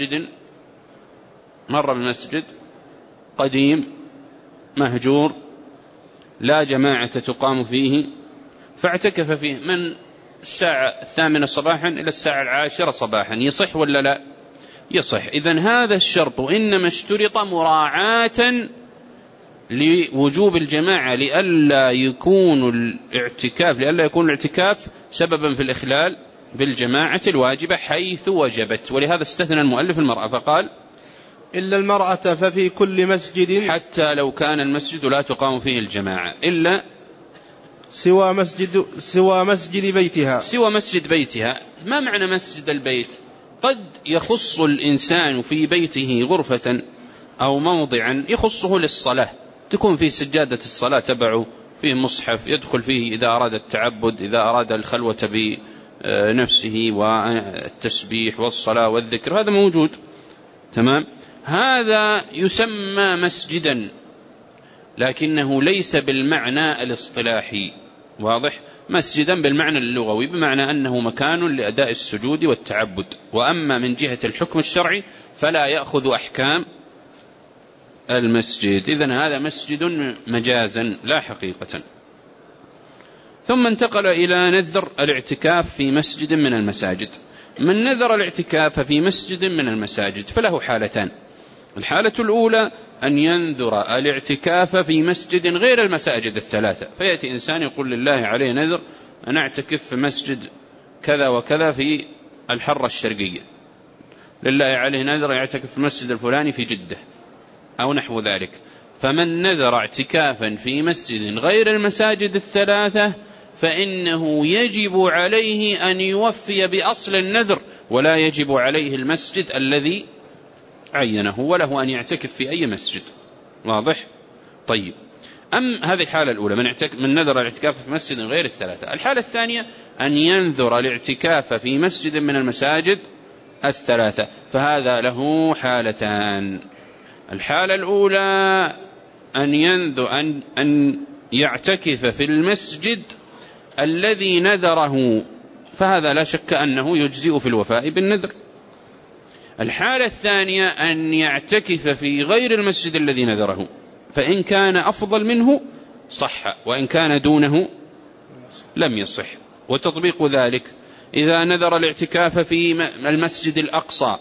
بمسجد قديم مهجور لا جماعة تقام فيه، فاعتكف فيه من الساعة 8 صباحا إلى الساعة 10 صباحا، يصح ولا لا؟ يصح. إذن هذا الشرط إنما اشترط مراعاة لوجوب الجماعة لئلا يكون الاعتكاف سببا في الإخلال بالجماعة الواجبة حيث وجبت. ولهذا استثنى المؤلف المرأة فقال إلا المرأة ففي كل مسجد، حتى لو كان المسجد لا تقام فيه الجماعة إلا سوى مسجد بيتها. ما معنى مسجد البيت؟ قد يخص الإنسان في بيته غرفة أو موضعا يخصه للصلاة، تكون فيه سجادة الصلاة تبعه، فيه مصحف يدخل فيه إذا أراد التعبد، إذا أراد الخلوة بنفسه والتسبيح والصلاة والذكر، هذا موجود، تمام. هذا يسمى مسجدا، لكنه ليس بالمعنى الاصطلاحي، واضح؟ مسجدا بالمعنى اللغوي، بمعنى أنه مكان لأداء السجود والتعبد. وأما من جهة الحكم الشرعي فلا يأخذ أحكام المسجد. إذن هذا مسجد مجازا لا حقيقة. ثم انتقل إلى نذر الاعتكاف في مسجد من المساجد. من نذر الاعتكاف في مسجد من المساجد فله حالتان. الحالة الأولى أن ينذر الاعتكاف في مسجد غير المساجد الثلاثة، فيأتي إنسان يقول لله عليه نذر أن أعتكف في مسجد كذا وكذا في الحرة الشرقية، لله عليه نذر يعتكف في المسجد الفلاني في جدة أو نحو ذلك، فمن نذر اعتكافا في مسجد غير المساجد الثلاثة فإنه يجب عليه أن يوفي بأصل النذر، ولا يجب عليه المسجد الذي عينه، وله أن يعتكف في أي مسجد. واضح؟ طيب، هذه الحالة الأولى من نذر الاعتكاف في مسجد غير الثلاثة. الحالة الثانية أن ينذر الاعتكاف في مسجد من المساجد الثلاثة، فهذا له حالتان. الحالة الأولى أن ينذر أن يعتكف في المسجد الذي نذره، فهذا لا شك أنه يجزئ في الوفاء بالنذر. الحالة الثانية أن يعتكف في غير المسجد الذي نذره، فإن كان أفضل منه صح، وإن كان دونه لم يصح. وتطبيق ذلك إذا نذر الاعتكاف في المسجد الأقصى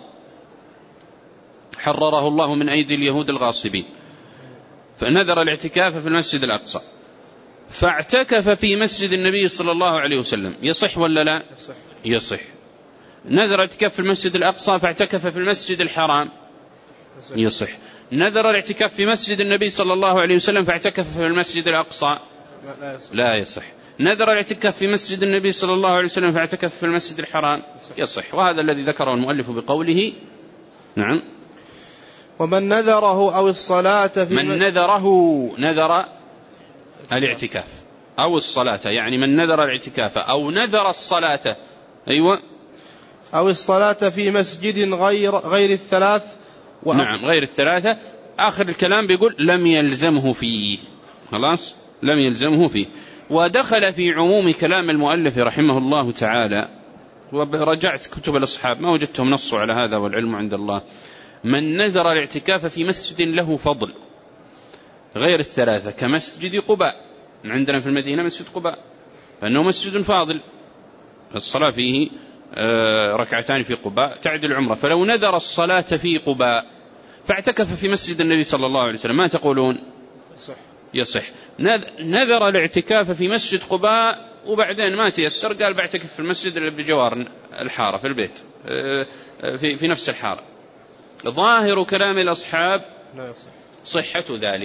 حرره الله من أيدي اليهود الغاصبين، فنذر الاعتكاف في المسجد الأقصى فاعتكف في مسجد النبي صلى الله عليه وسلم، يصح ولا لا؟ يصح. نذر الاعتكاف في المسجد الأقصى فاعتكف في المسجد الحرام، يصح. نذر الاعتكاف في مسجد النبي صلى الله عليه وسلم فاعتكف في المسجد الأقصى، لا يصح. نذر الاعتكاف في مسجد النبي صلى الله عليه وسلم فاعتكف في المسجد الحرام، يصح. وهذا الذي ذكره المؤلف بقوله نعم ومن نذره أو الصلاة في من نذر الاعتكاف أو الصلاة، يعني من نذر الاعتكاف أو نذر الصلاة، أيوة، أو الصلاة في مسجد غير الثلاث، نعم غير الثلاثة. آخر الكلام بيقول لم يلزمه فيه، خلاص لم يلزمه فيه. ودخل في عموم كلام المؤلف رحمه الله تعالى، ورجعت كتب الأصحاب ما وجدتهم نصوا على هذا والعلم عند الله. من نذر الاعتكاف في مسجد له فضل غير الثلاثة كمسجد قباء، عندنا في المدينة مسجد قباء فإنه مسجد فاضل، الصلاة فيه ركعتان في قباء تعدل عمره، فلو نذر الصلاة في قباء فاعتكف في مسجد النبي صلى الله عليه وسلم، ما تقولون؟ يصح. نذر الاعتكاف في مسجد قباء وبعدين ما تيسر قال بعتكف في المسجد اللي بجوار الحارة في البيت في نفس الحارة، ظاهر كلام الأصحاب صحة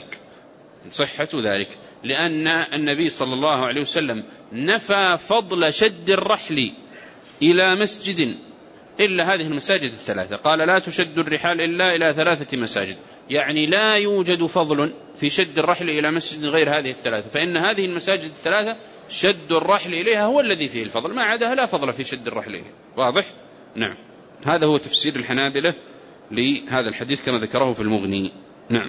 ذلك، لأن النبي صلى الله عليه وسلم نفى فضل شد الرحل إلى مسجد إلا هذه المساجد الثلاثة، قال لا تشد الرحال إلا إلى 3 مساجد، يعني لا يوجد فضل في شد الرحل إلى مسجد غير هذه الثلاثة، فإن هذه المساجد الثلاثة شد الرحل إليها هو الذي فيه الفضل، ما عداها لا فضل في شد الرحل إليها. واضح؟ نعم. هذا هو تفسير الحنابلة لهذا الحديث كما ذكره في المغني. نعم.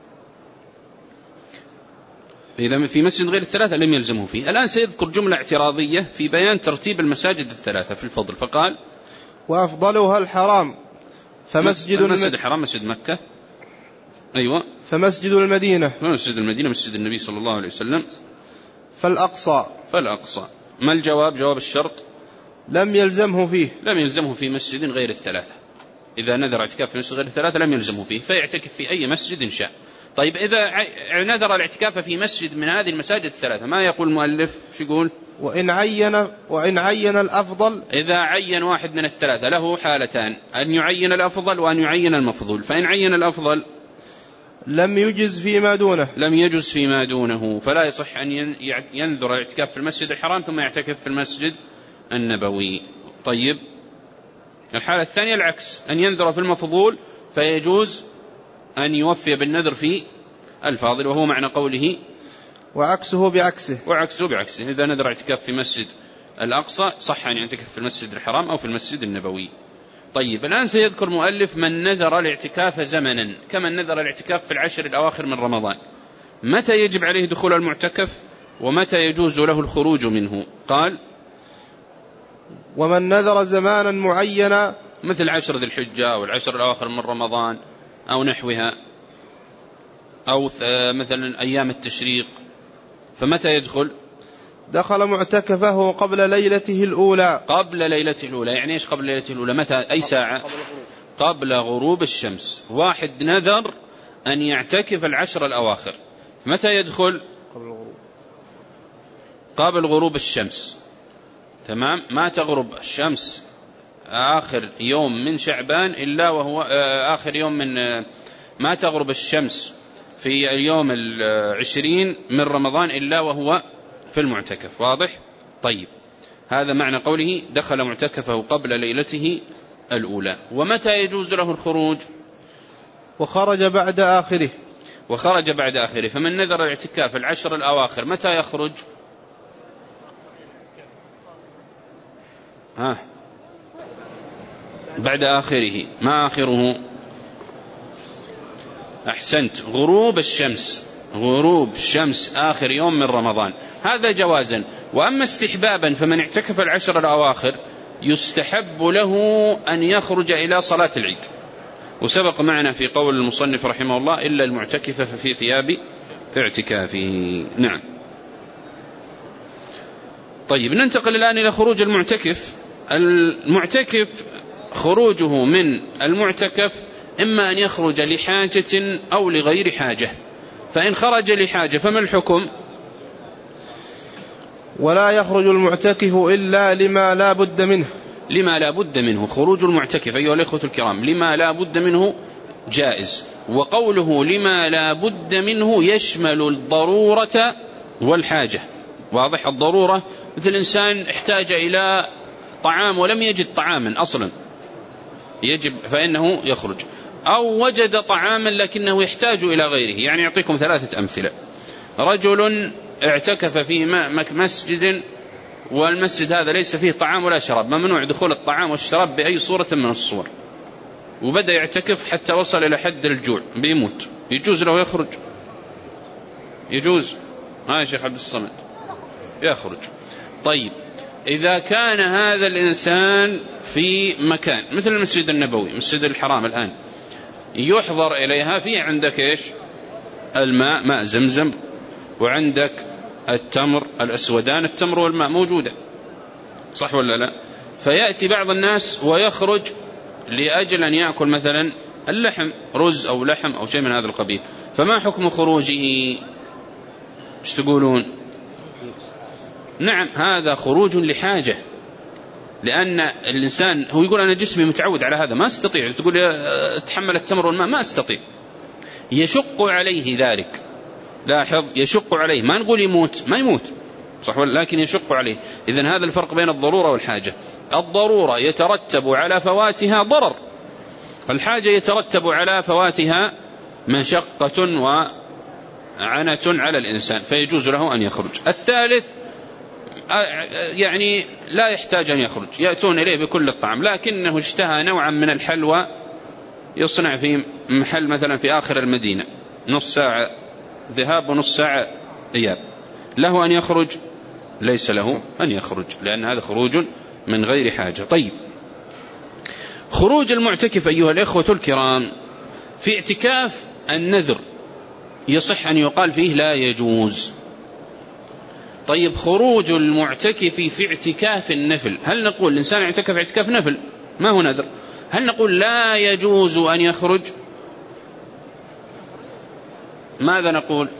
إذا في مسجد غير الثلاثة لم يلزمه فيه. الآن سيذكر جملة اعتراضية في بيان ترتيب المساجد الثلاثة في الفضل، فقال وأفضلها الحرام، فمسجد المسجد الحرام مسجد مكة، أيوة، فمسجد المدينة مسجد النبي صلى الله عليه وسلم، فالأقصى. ما الجواب؟ جواب الشرط لم يلزمه في مسجد غير الثلاثة. إذا نذر اعتكاف في مسجد غير الثلاثة لم يلزمه فيه، فيعتكف في أي مسجد إن شاء. طيب إذا نذر الاعتكاف في مسجد من هذه المساجد الثلاثة ما يقول المؤلف؟ شو يقول؟ وإن عين الأفضل، إذا عين واحد من الثلاثة له حالتان، أن يعين الأفضل وأن يعين المفضول، فإن عين الأفضل لم يجز فيما دونه، فلا يصح أن ينذر الاعتكاف في المسجد الحرام ثم يعتكف في المسجد النبوي. طيب الحالة الثانية العكس، أن ينذر في المفضول فيجوز أن يوفي بالنذر في الفاضل، وهو معنى قوله وعكسه بعكسه. إذا نذر اعتكاف في مسجد الأقصى صح أن يعتكف في المسجد الحرام أو في المسجد النبوي. طيب الآن سيذكر مؤلف من نذر الاعتكاف زمنا، كمن نذر الاعتكاف في العشر الأواخر من رمضان، متى يجب عليه دخول المعتكف ومتى يجوز له الخروج منه؟ قال ومن نذر زمانا معينا، مثل 10 ذي الحجة أو العشر الأواخر من رمضان أو نحوها، أو مثلا أيام التشريق، فمتى يدخل؟ دخل معتكفه قبل ليلته الأولى. يعني إيش قبل ليلته الأولى؟ متى؟ أي ساعة؟ قبل غروب الشمس. واحد نذر أن يعتكف العشر الأواخر، متى يدخل؟ قبل غروب الشمس. تمام. ما تغرب الشمس آخر يوم من شعبان إلا وهو آخر يوم من ما تغرب الشمس في اليوم 20 من رمضان إلا وهو في المعتكف. واضح؟ طيب، هذا معنى قوله دخل معتكفه قبل ليلته الأولى. ومتى يجوز له الخروج؟ وخرج بعد آخره. وخرج بعد آخره. فمن نذر الاعتكاف 10 الأواخر متى يخرج؟ بعد آخره. ما آخره؟ أحسنت، غروب الشمس. غروب الشمس آخر يوم من رمضان، هذا جوازا. وأما استحبابا فمن اعتكف 10 الأواخر يستحب له أن يخرج إلى صلاة العيد. وسبق معنا في قول المصنف رحمه الله إلا المعتكف ففي ثياب اعتكافه. نعم. طيب، ننتقل الآن إلى خروج المعتكف. المعتكف خروجه من المعتكف إما أن يخرج لحاجة أو لغير حاجة. فإن خرج لحاجة فما الحكم؟ ولا يخرج المعتكف إلا لما لا بد منه. لما لا بد منه. خروج المعتكف أيها الإخوة الكرام لما لا بد منه جائز. وقوله لما لا بد منه يشمل الضرورة والحاجة. واضح؟ الضرورة مثل إنسان احتاج إلى طعام ولم يجد طعاما أصلا يجب فإنه يخرج، أو وجد طعاما لكنه يحتاج إلى غيره. يعني أعطيكم 3 أمثلة. رجل اعتكف في مسجد والمسجد هذا ليس فيه طعام ولا شراب، ممنوع دخول الطعام والشراب بأي صورة من الصور، وبدأ يعتكف حتى وصل إلى حد الجوع بيموت، يجوز له يخرج؟ يجوز؟ يا شيخ عبد الصمد يخرج. طيب، إذا كان هذا الإنسان في مكان مثل المسجد النبوي، مسجد الحرام الآن يحضر إليها، في عندك إيش؟ الماء، ماء زمزم، وعندك التمر الأسودان، التمر والماء موجودة، صح ولا لا؟ فيأتي بعض الناس ويخرج لأجل أن يأكل مثلا اللحم، رز أو لحم أو شيء من هذا القبيل. فما حكم خروجه؟ ايش تقولون؟ نعم، هذا خروج لحاجة، لأن الإنسان هو يقول أنا جسمي متعود على هذا، ما استطيع. تقول تحمل التمر والماء، ما استطيع، يشق عليه ذلك. لاحظ، يشق عليه، ما نقول يموت، ما يموت، صح ولا؟ لكن يشق عليه. إذن هذا الفرق بين الضرورة والحاجة. الضرورة يترتب على فواتها ضرر، الحاجة يترتب على فواتها مشقة وعنة على الإنسان، فيجوز له أن يخرج. الثالث يعني لا يحتاج أن يخرج، يأتون إليه بكل الطعام، لكنه اشتهى نوعا من الحلوى يصنع في محل مثلا في آخر المدينة، نص ساعة ذهاب ونص ساعة إياب، له أن يخرج؟ ليس له أن يخرج، لأن هذا خروج من غير حاجة. طيب، خروج المعتكف أيها الإخوة الكرام في اعتكاف النذر يصح أن يقال فيه لا يجوز. طيب، خروج المعتكف في اعتكاف النفل، هل نقول الإنسان اعتكف اعتكاف نفل ما هو نذر، هل نقول لا يجوز أن يخرج؟ ماذا نقول؟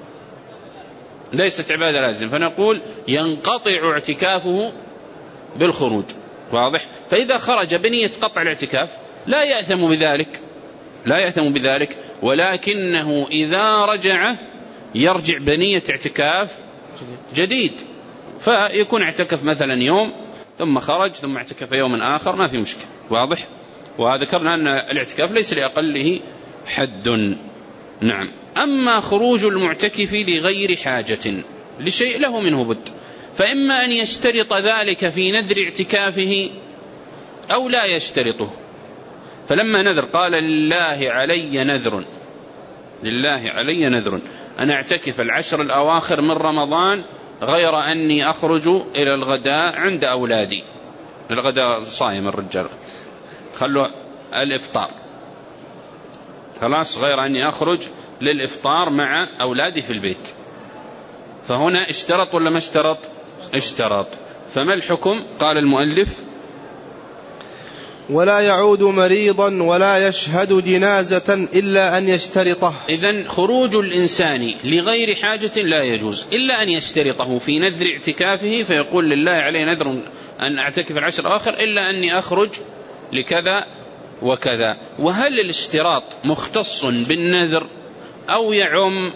ليست عبادة لازم، فنقول ينقطع اعتكافه بالخروج. واضح؟ فإذا خرج بنية قطع الاعتكاف لا يأثم بذلك، لا يأثم بذلك، ولكنه إذا رجع يرجع بنية اعتكاف جديد، فيكون اعتكف مثلا يوم ثم خرج ثم اعتكف يوما آخر، ما في مشكلة. واضح؟ وذكرنا أن الاعتكاف ليس لأقله حد. نعم. أما خروج المعتكف لغير حاجة لشيء له منه بد، فإما أن يشترط ذلك في نذر اعتكافه أو لا يشترطه. فلما نذر قال لله علي نذر، لله علي نذر أن أعتكف 10 الأواخر من رمضان غير أني أخرج إلى الغداء عند أولادي، الغداء صايم الرجال، خلوا الإفطار خلاص، غير أني أخرج للإفطار مع أولادي في البيت. فهنا اشترط ولا ما اشترط؟ اشترط. فما الحكم؟ قال المؤلف ولا يعود مريضا ولا يشهد جنازة إلا أن يشترطه. إذن خروج الإنسان لغير حاجة لا يجوز إلا أن يشترطه في نذر اعتكافه، فيقول لله علي نذر أن أعتكف العشر الآخر إلا أني أخرج لكذا وكذا. وهل الاشتراط مختص بالنذر أو يعم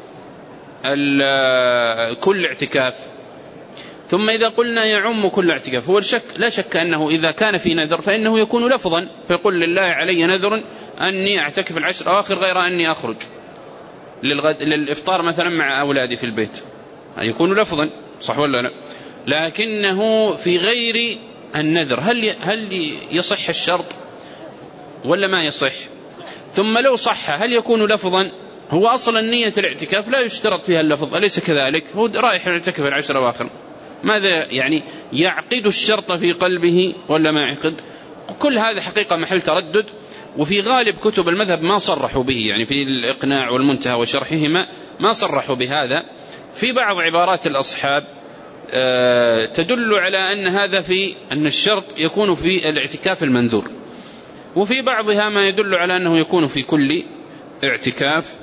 كل اعتكاف؟ ثم إذا قلنا يعم كل اعتكاف، هو لا شك أنه إذا كان في نذر فإنه يكون لفظا، فيقول لله علي نذر أني أعتكف العشر الآخر غير أني أخرج للإفطار مثلا مع أولادي في البيت، يكون لفظا، صح ولا لا؟ لكنه في غير النذر هل يصح الشرط ولا ما يصح؟ ثم لو صح هل يكون لفظا؟ هو أصلا نية الاعتكاف لا يشترط فيها اللفظ، أليس كذلك؟ هو رايح يعتكف العشر الآخر، ماذا يعني يعقد الشرط في قلبه ولا ما يعقد؟ كل هذا حقيقة محل تردد، وفي غالب كتب المذهب ما صرحوا به، يعني في الإقناع والمنتهى وشرحهما ما صرحوا بهذا. في بعض عبارات الأصحاب تدل على أن هذا في أن الشرط يكون في الاعتكاف المنذور، وفي بعضها ما يدل على أنه يكون في كل اعتكاف،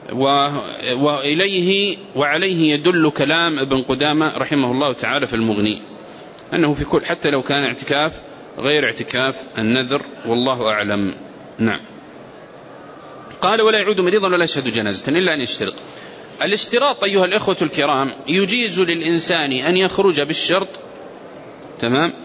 وعليه يدل كلام ابن قدامة رحمه الله تعالى في المغني، أنه في كل، حتى لو كان اعتكاف غير اعتكاف النذر، والله أعلم. نعم. قال ولا يعود مريضا ولا يشهد جنازة إلا أن يشترط. الاشتراط أيها الإخوة الكرام يجيز للإنسان أن يخرج بالشرط، تمام،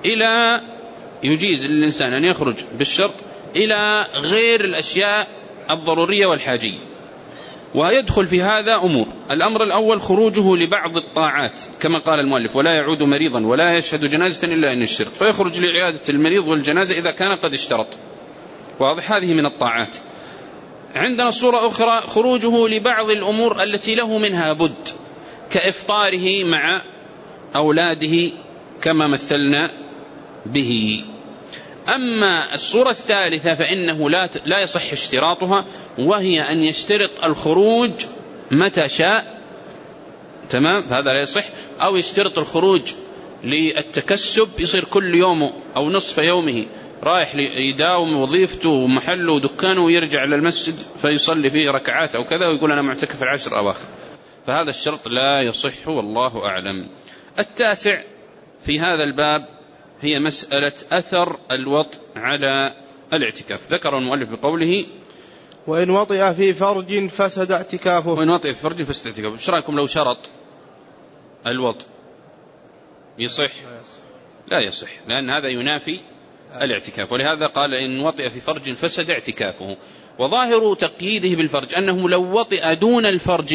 يجيز للإنسان أن يخرج بالشرط إلى غير الأشياء الضرورية والحاجية، ويدخل في هذا أمور. الأمر الأول خروجه لبعض الطاعات كما قال المؤلف ولا يعود مريضا ولا يشهد جنازة إلا أن يشترط، فيخرج لعيادة المريض والجنازة إذا كان قد اشترط، واضح؟ هذه من الطاعات. عندنا صورة أخرى خروجه لبعض الأمور التي له منها بد، كإفطاره مع أولاده كما مثلنا به. أما الصورة الثالثة فإنه لا يصح اشتراطها، وهي أن يشترط الخروج متى شاء، تمام، فهذا لا يصح. أو يشترط الخروج للتكسب، يصير كل يوم أو نصف يومه رايح يداوم وظيفته ومحله ودكانه ويرجع للمسجد فيصلي فيه ركعات أو كذا ويقول أنا معتكف العشر الأواخر، فهذا الشرط لا يصح والله أعلم. التاسع في هذا الباب هي مسألة أثر الوطء على الاعتكاف. ذكر المؤلف بقوله وإن وطئ في فرج فسد اعتكافه. وإن وطئ في فرج فسد اعتكافه. ايش رأيكم لو شرط الوطء؟ يصح؟ لا يصح، لأن هذا ينافي الاعتكاف، ولهذا قال إن وطئ في فرج فسد اعتكافه. وظاهر تقييده بالفرج أنه لو وطئ دون الفرج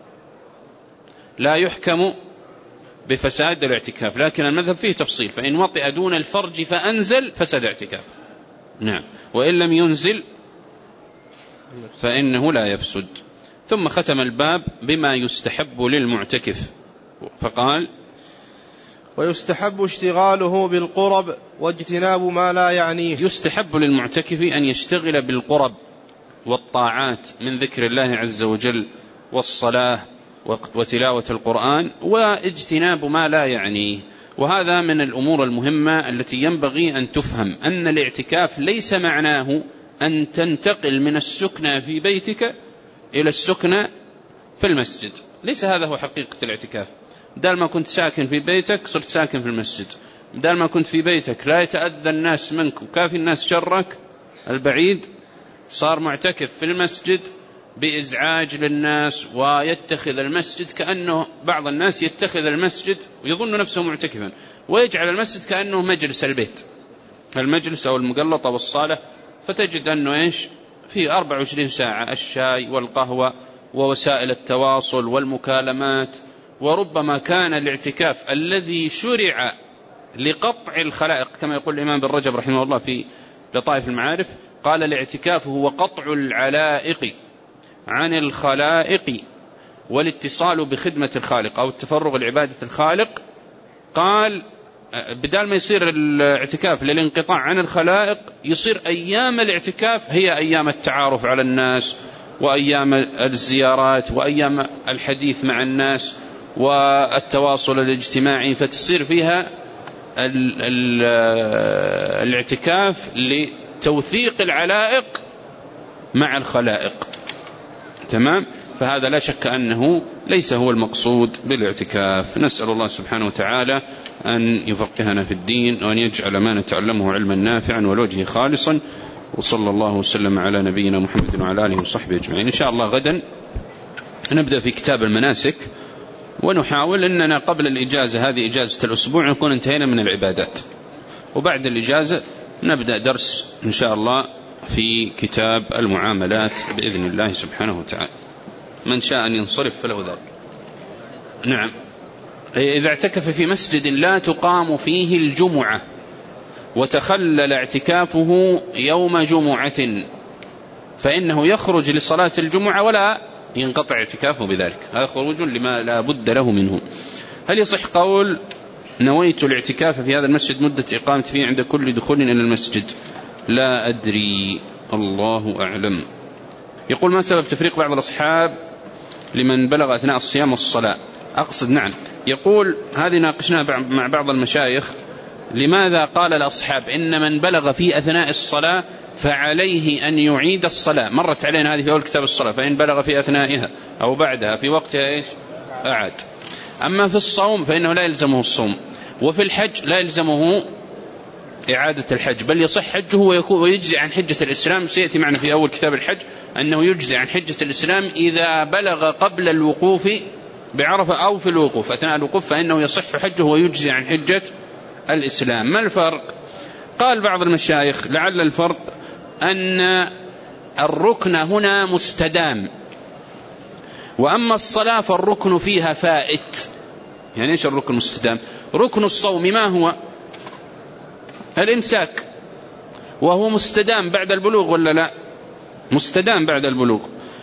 لا يحكم بفساد الاعتكاف، لكن المذهب فيه تفصيل، فإن وطئ دون الفرج فأنزل فسد اعتكاف، نعم، وإن لم ينزل فإنه لا يفسد. ثم ختم الباب بما يستحب للمعتكف فقال ويستحب اشتغاله بالقرب واجتناب ما لا يعنيه. يستحب للمعتكف أن يشتغل بالقرب والطاعات من ذكر الله عز وجل والصلاة وتلاوة القرآن واجتناب ما لا يعنيه. وهذا من الأمور المهمة التي ينبغي أن تفهم، أن الاعتكاف ليس معناه أن تنتقل من السكنة في بيتك إلى السكنة في المسجد، ليس هذا هو حقيقة الاعتكاف. بدل ما كنت ساكن في بيتك صرت ساكن في المسجد، بدل ما كنت في بيتك لا يتأذى الناس منك وكافي الناس شرك البعيد، صار معتكف في المسجد بإزعاج للناس، ويتخذ المسجد كأنه، بعض الناس يتخذ المسجد ويظن نفسه معتكفا ويجعل المسجد كأنه مجلس البيت، المجلس أو المقلط أو الصالة، فتجد أنه إيش في 24 ساعة الشاي والقهوة ووسائل التواصل والمكالمات. وربما كان الاعتكاف الذي شرع لقطع الخلائق كما يقول الإمام بن رجب رحمه الله في لطائف المعارف، قال الاعتكاف هو قطع العلائق عن الخلائق والاتصال بخدمة الخالق أو التفرغ لعبادة الخالق. قال بدال ما يصير الاعتكاف للانقطاع عن الخلائق، يصير أيام الاعتكاف هي أيام التعارف على الناس وأيام الزيارات وأيام الحديث مع الناس والتواصل الاجتماعي، فتصير فيها الاعتكاف لتوثيق العلائق مع الخلائق. تمام؟ فهذا لا شك أنه ليس هو المقصود بالاعتكاف. نسأل الله سبحانه وتعالى أن يفقهنا في الدين وأن يجعل ما نتعلمه علما نافعا والوجه خالصا. وصلى الله وسلم على نبينا محمد وعلى آله وصحبه أجمعين. إن شاء الله غدا نبدأ في كتاب المناسك، ونحاول أننا قبل الإجازة، هذه إجازة الأسبوع، نكون انتهينا من العبادات، وبعد الإجازة نبدأ درس إن شاء الله في كتاب المعاملات بإذن الله سبحانه وتعالى. من شاء أن ينصرف فله ذلك. نعم. إذا اعتكف في مسجد لا تقام فيه الجمعة وتخلل اعتكافه يوم جمعة فإنه يخرج لصلاة الجمعة ولا ينقطع اعتكافه بذلك. هذا خروج لما لا بد له منه. هل يصح قول نويت الاعتكاف في هذا المسجد مدة إقامتي فيه عند كل دخول إلى المسجد؟ لا أدري، الله أعلم. يقول ما سبب تفريق بعض الأصحاب لمن بلغ أثناء الصيام والصلاة؟ أقصد نعم. يقول هذه ناقشناها مع بعض المشايخ. لماذا قال الأصحاب إن من بلغ في أثناء الصلاة فعليه أن يعيد الصلاة؟ مرت علينا هذه في أول كتاب الصلاة، فإن بلغ في أثنائها أو بعدها في وقتها إيش؟ أعاد. أما في الصوم فإنه لا يلزمه الصوم، وفي الحج لا يلزمه إعادة الحج، بل يصح حجه ويجزي عن حجة الإسلام. سيأتي معنا في أول كتاب الحج أنه يجزي عن حجة الإسلام إذا بلغ قبل الوقوف بعرفة أو في الوقوف. أثناء الوقوف فإنه يصح حجه ويجزي عن حجة الإسلام. ما الفرق؟ قال بعض المشايخ لعل الفرق أن الركن هنا مستدام، وأما الصلاة فالركن فيها فائت. يعني إيش الركن مستدام؟ ركن الصوم ما هو؟ الإمساك، وهو مستدام بعد البلوغ ولا لا؟ مستدام بعد البلوغ.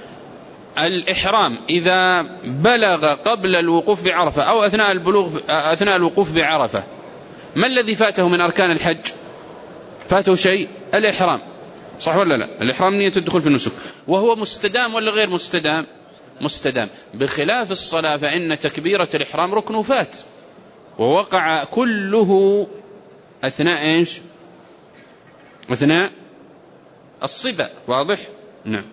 الإحرام إذا بلغ قبل الوقوف بعرفة أو أثناء الوقوف بعرفة، ما الذي فاته من أركان الحج؟ فاته شيء؟ الإحرام، صح ولا لا؟ الإحرام نية الدخول في النسك، وهو مستدام ولا غير مستدام؟ مستدام. بخلاف الصلاة فإن تكبيرة الإحرام ركن فات ووقع كله أثناء إيش؟ أثناء الصبا. واضح؟ نعم.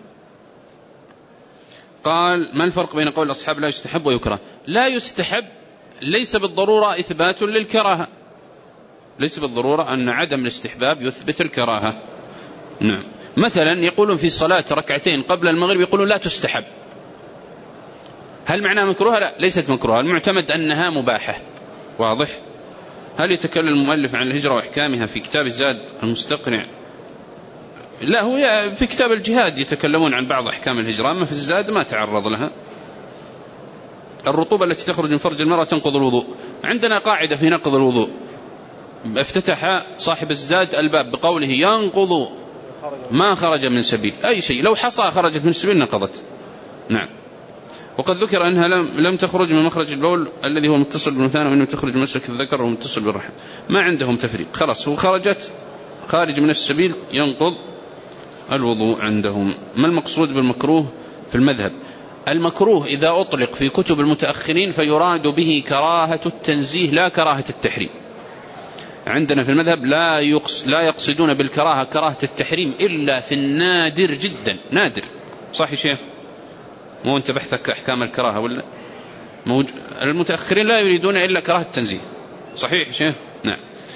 قال ما الفرق بين قول الأصحاب لا يستحب ويكره؟ لا يستحب ليس بالضرورة إثبات للكراهة، ليس بالضرورة أن عدم الاستحباب يثبت الكراهة. نعم. مثلا يقولون في صلاة ركعتين قبل المغرب يقولون لا تستحب، هل معناها مكروهة؟ لا، ليست مكروهة، المعتمد أنها مباحة. واضح؟ هل يتكلم المؤلف عن الهجرة وإحكامها في كتاب الزاد المستقنع؟ لا، هو في كتاب الجهاد يتكلمون عن بعض أحكام الهجرة، أما في الزاد ما تعرض لها. الرطوبة التي تخرج من فرج المرأة تنقض الوضوء. عندنا قاعدة في نقض الوضوء، افتتح صاحب الزاد الباب بقوله ينقض ما خرج من سبيل، أي شيء لو حصى خرجت من سبيل نقضت. نعم. وقد ذكر أنها لم تخرج من مخرج البول الذي هو متصل بالمثانة، وأنه تخرج من مسلك الذكر ومتصل بالرحم. ما عندهم تفريق، خلاص هو خرجت خارج من السبيل ينقض الوضوء عندهم. ما المقصود بالمكروه في المذهب؟ المكروه إذا أطلق في كتب المتأخرين فيراد به كراهة التنزيه لا كراهة التحريم. عندنا في المذهب لا يقصدون بالكراهة كراهة التحريم إلا في النادر جدا، نادر. صح يا شيخ؟ مو أنت بحثك أحكام الكراهة ولا؟ المتأخرين لا يريدون إلا كراهة التنزيه. صحيح يا شيخ؟ نعم.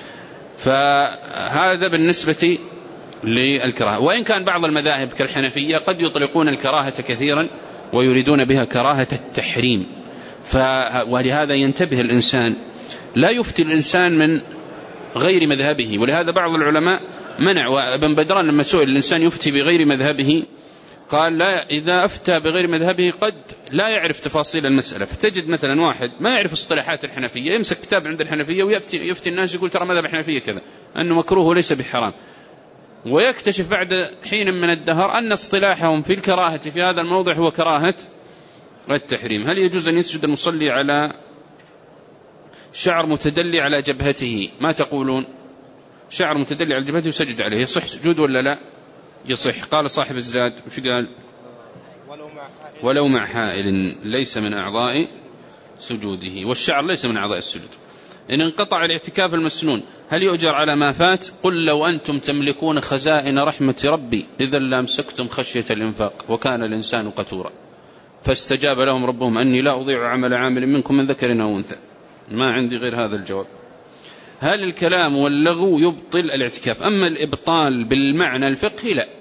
فهذا بالنسبة للكراهة. وإن كان بعض المذاهب كالحنفية قد يطلقون الكراهة كثيرا ويريدون بها كراهة التحريم. ولهذا ينتبه الإنسان، لا يفتي الإنسان من غير مذهبه. ولهذا بعض العلماء منع، وابن بدران لما سئل الإنسان يفتي بغير مذهبه قال لا، إذا أفتى بغير مذهبه قد لا يعرف تفاصيل المسألة. فتجد مثلا واحد ما يعرف اصطلاحات الحنفية يمسك كتاب عند الحنفية ويفتي الناس يقول ترى مذهب الحنفية كذا، أنه مكروه وليس بحرام، ويكتشف بعد حين من الدهر أن اصطلاحهم في الكراهة في هذا الموضع هو كراهة التحريم. هل يجوز أن يسجد المصلي على شعر متدلي على جبهته؟ ما تقولون؟ شعر متدلي على جبهته وسجد عليه، يصح سجود ولا لا؟ يصح. قال صاحب الزاد وش قال؟ ولو مع حائل ليس من أعضاء سجوده، والشعر ليس من أعضاء السجود. إن انقطع الاعتكاف المسنون هل يؤجر على ما فات؟ قل لو أنتم تملكون خزائن رحمة ربي إذا لامسكتم خشية الإنفاق وكان الإنسان قتورا. فاستجاب لهم ربهم أني لا أضيع عمل عامل منكم من ذكر أو أنثى. ما عندي غير هذا الجواب. هل الكلام واللغو يبطل الاعتكاف؟ أما الإبطال بالمعنى الفقهي لا.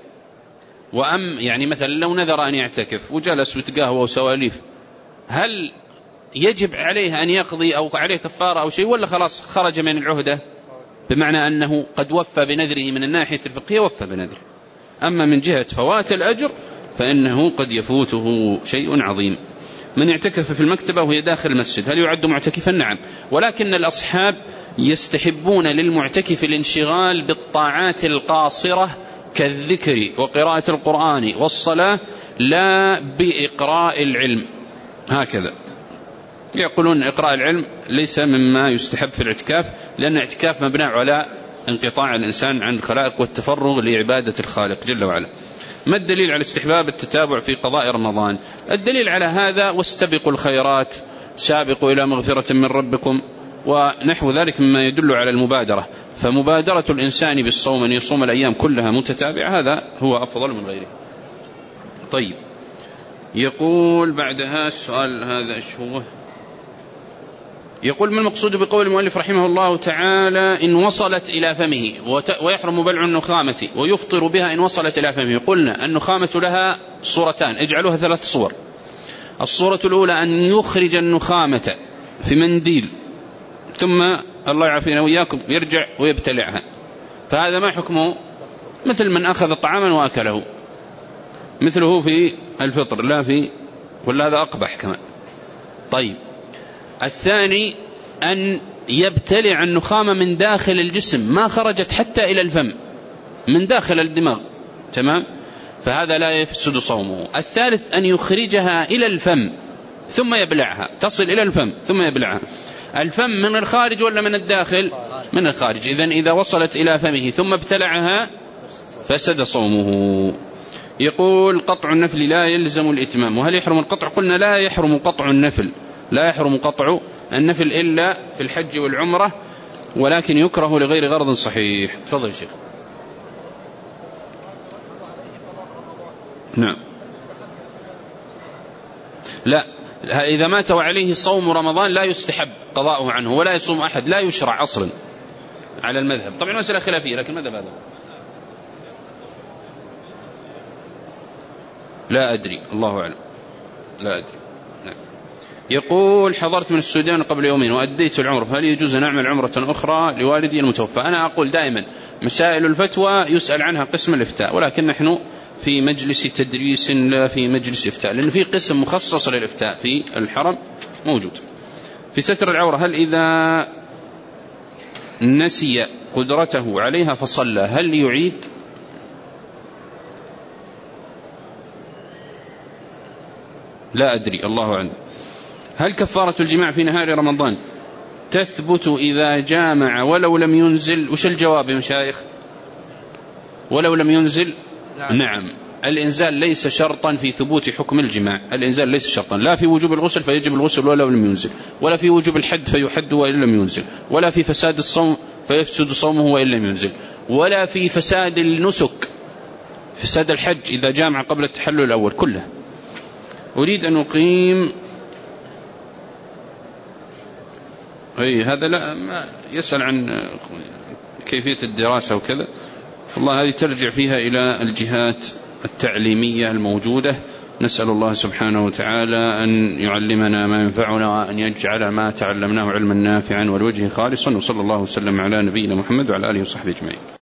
يعني مثلا لو نذر أن يعتكف وجلس وتقهوى وسواليف، هل يجب عليه أن يقضي أو عليه كفارة أو شيء، ولا خلاص خرج من العهدة؟ بمعنى أنه قد وفى بنذره من الناحية الفقهية، وفى بنذره. أما من جهة فوات الأجر فإنه قد يفوته شيء عظيم. من اعتكف في المكتبة وهي داخل المسجد هل يعد معتكفا؟ نعم، ولكن الأصحاب يستحبون للمعتكف الانشغال بالطاعات القاصرة كالذكر وقراءة القرآن والصلاة، لا بإقراء العلم. هكذا يقولون إقراء العلم ليس مما يستحب في الاعتكاف، لأن الاعتكاف مبني على انقطاع الإنسان عن الخلائق والتفرغ لعبادة الخالق جل وعلا. ما الدليل على استحباب التتابع في قضاء رمضان؟ الدليل على هذا واستبقوا الخيرات، سابقوا إلى مغفرة من ربكم ونحو ذلك مما يدل على المبادرة. فمبادرة الإنسان بالصوم أن يصوم الأيام كلها متتابعة هذا هو أفضل من غيره. طيب، يقول بعدها السؤال هذا إيش هو؟ يقول: ما المقصود بقول المؤلف رحمه الله تعالى إن وصلت إلى فمه ويحرم بلع النخامة ويفطر بها إن وصلت إلى فمه؟ قلنا النخامة لها صورتان، اجعلوها 3 صور. الصورة الأولى أن يخرج النخامة في منديل ثم الله يعافينا وإياكم يرجع ويبتلعها، فهذا ما حكمه؟ مثل من أخذ طعاما وأكله، مثله في الفطر لا في، ولا هذا أقبح كمان. طيب، الثاني أن يبتلع النخامة من داخل الجسم ما خرجت حتى إلى الفم، من داخل الدماغ، تمام؟ فهذا لا يفسد صومه. الثالث أن يخرجها إلى الفم ثم يبلعها، تصل إلى الفم ثم يبلعها. الفم من الخارج ولا من الداخل؟ من الخارج. إذا وصلت إلى فمه ثم ابتلعها فسد صومه. يقول: قطع النفل لا يلزم الإتمام، وهل يحرم القطع؟ قلنا لا يحرم قطع النفل، لا يحرم قطع النفل إلا في الحج والعمرة، ولكن يكره لغير غرض صحيح. تفضل يا شيخ. نعم، لا، إذا مات وعليه صوم رمضان لا يستحب قضاؤه عنه، ولا يصوم أحد، لا يشرع أصلا على المذهب. طبعا مسألة خلافية، لكن المذهب هذا لا أدري، الله أعلم، لا أدري. نعم. يقول: حضرت من السودان قبل يومين وأديت العمرة، فهل يجوز أن أعمل عمرة أخرى لوالدي المتوفى؟ أنا أقول دائما مسائل الفتوى يسأل عنها قسم الإفتاء، ولكن نحن في مجلس تدريس لا في مجلس إفتاء، لأن في قسم مخصص للإفتاء في الحرم موجود. في ستر العورة، هل إذا نسي قدرته عليها فصلى هل يعيد؟ لا أدري، الله أعلم. هل كفارة الجماع في نهار رمضان تثبت إذا جامع ولو لم ينزل؟ وش الجواب يا مشايخ؟ ولو لم ينزل؟ نعم، الإنزال ليس شرطا في ثبوت حكم الجماع، الإنزال ليس شرطا، لا في وجوب الغسل فيجب الغسل ولو لم ينزل، ولا في وجوب الحد فيحد وإن لم ينزل، ولا في فساد الصوم فيفسد صومه وإن لم ينزل، ولا في فساد النسك، فساد الحج إذا جامع قبل التحلل الأول كله. أريد أن أقيم هذا لا ما يسأل عن كيفية الدراسة وكذا، والله هذه ترجع فيها إلى الجهات التعليمية الموجودة. نسأل الله سبحانه وتعالى أن يعلمنا ما ينفعنا وأن يجعل ما تعلمناه علما نافعا والوجه خالصا، وصلى الله وسلم على نبينا محمد وعلى آله وصحبه أجمعين.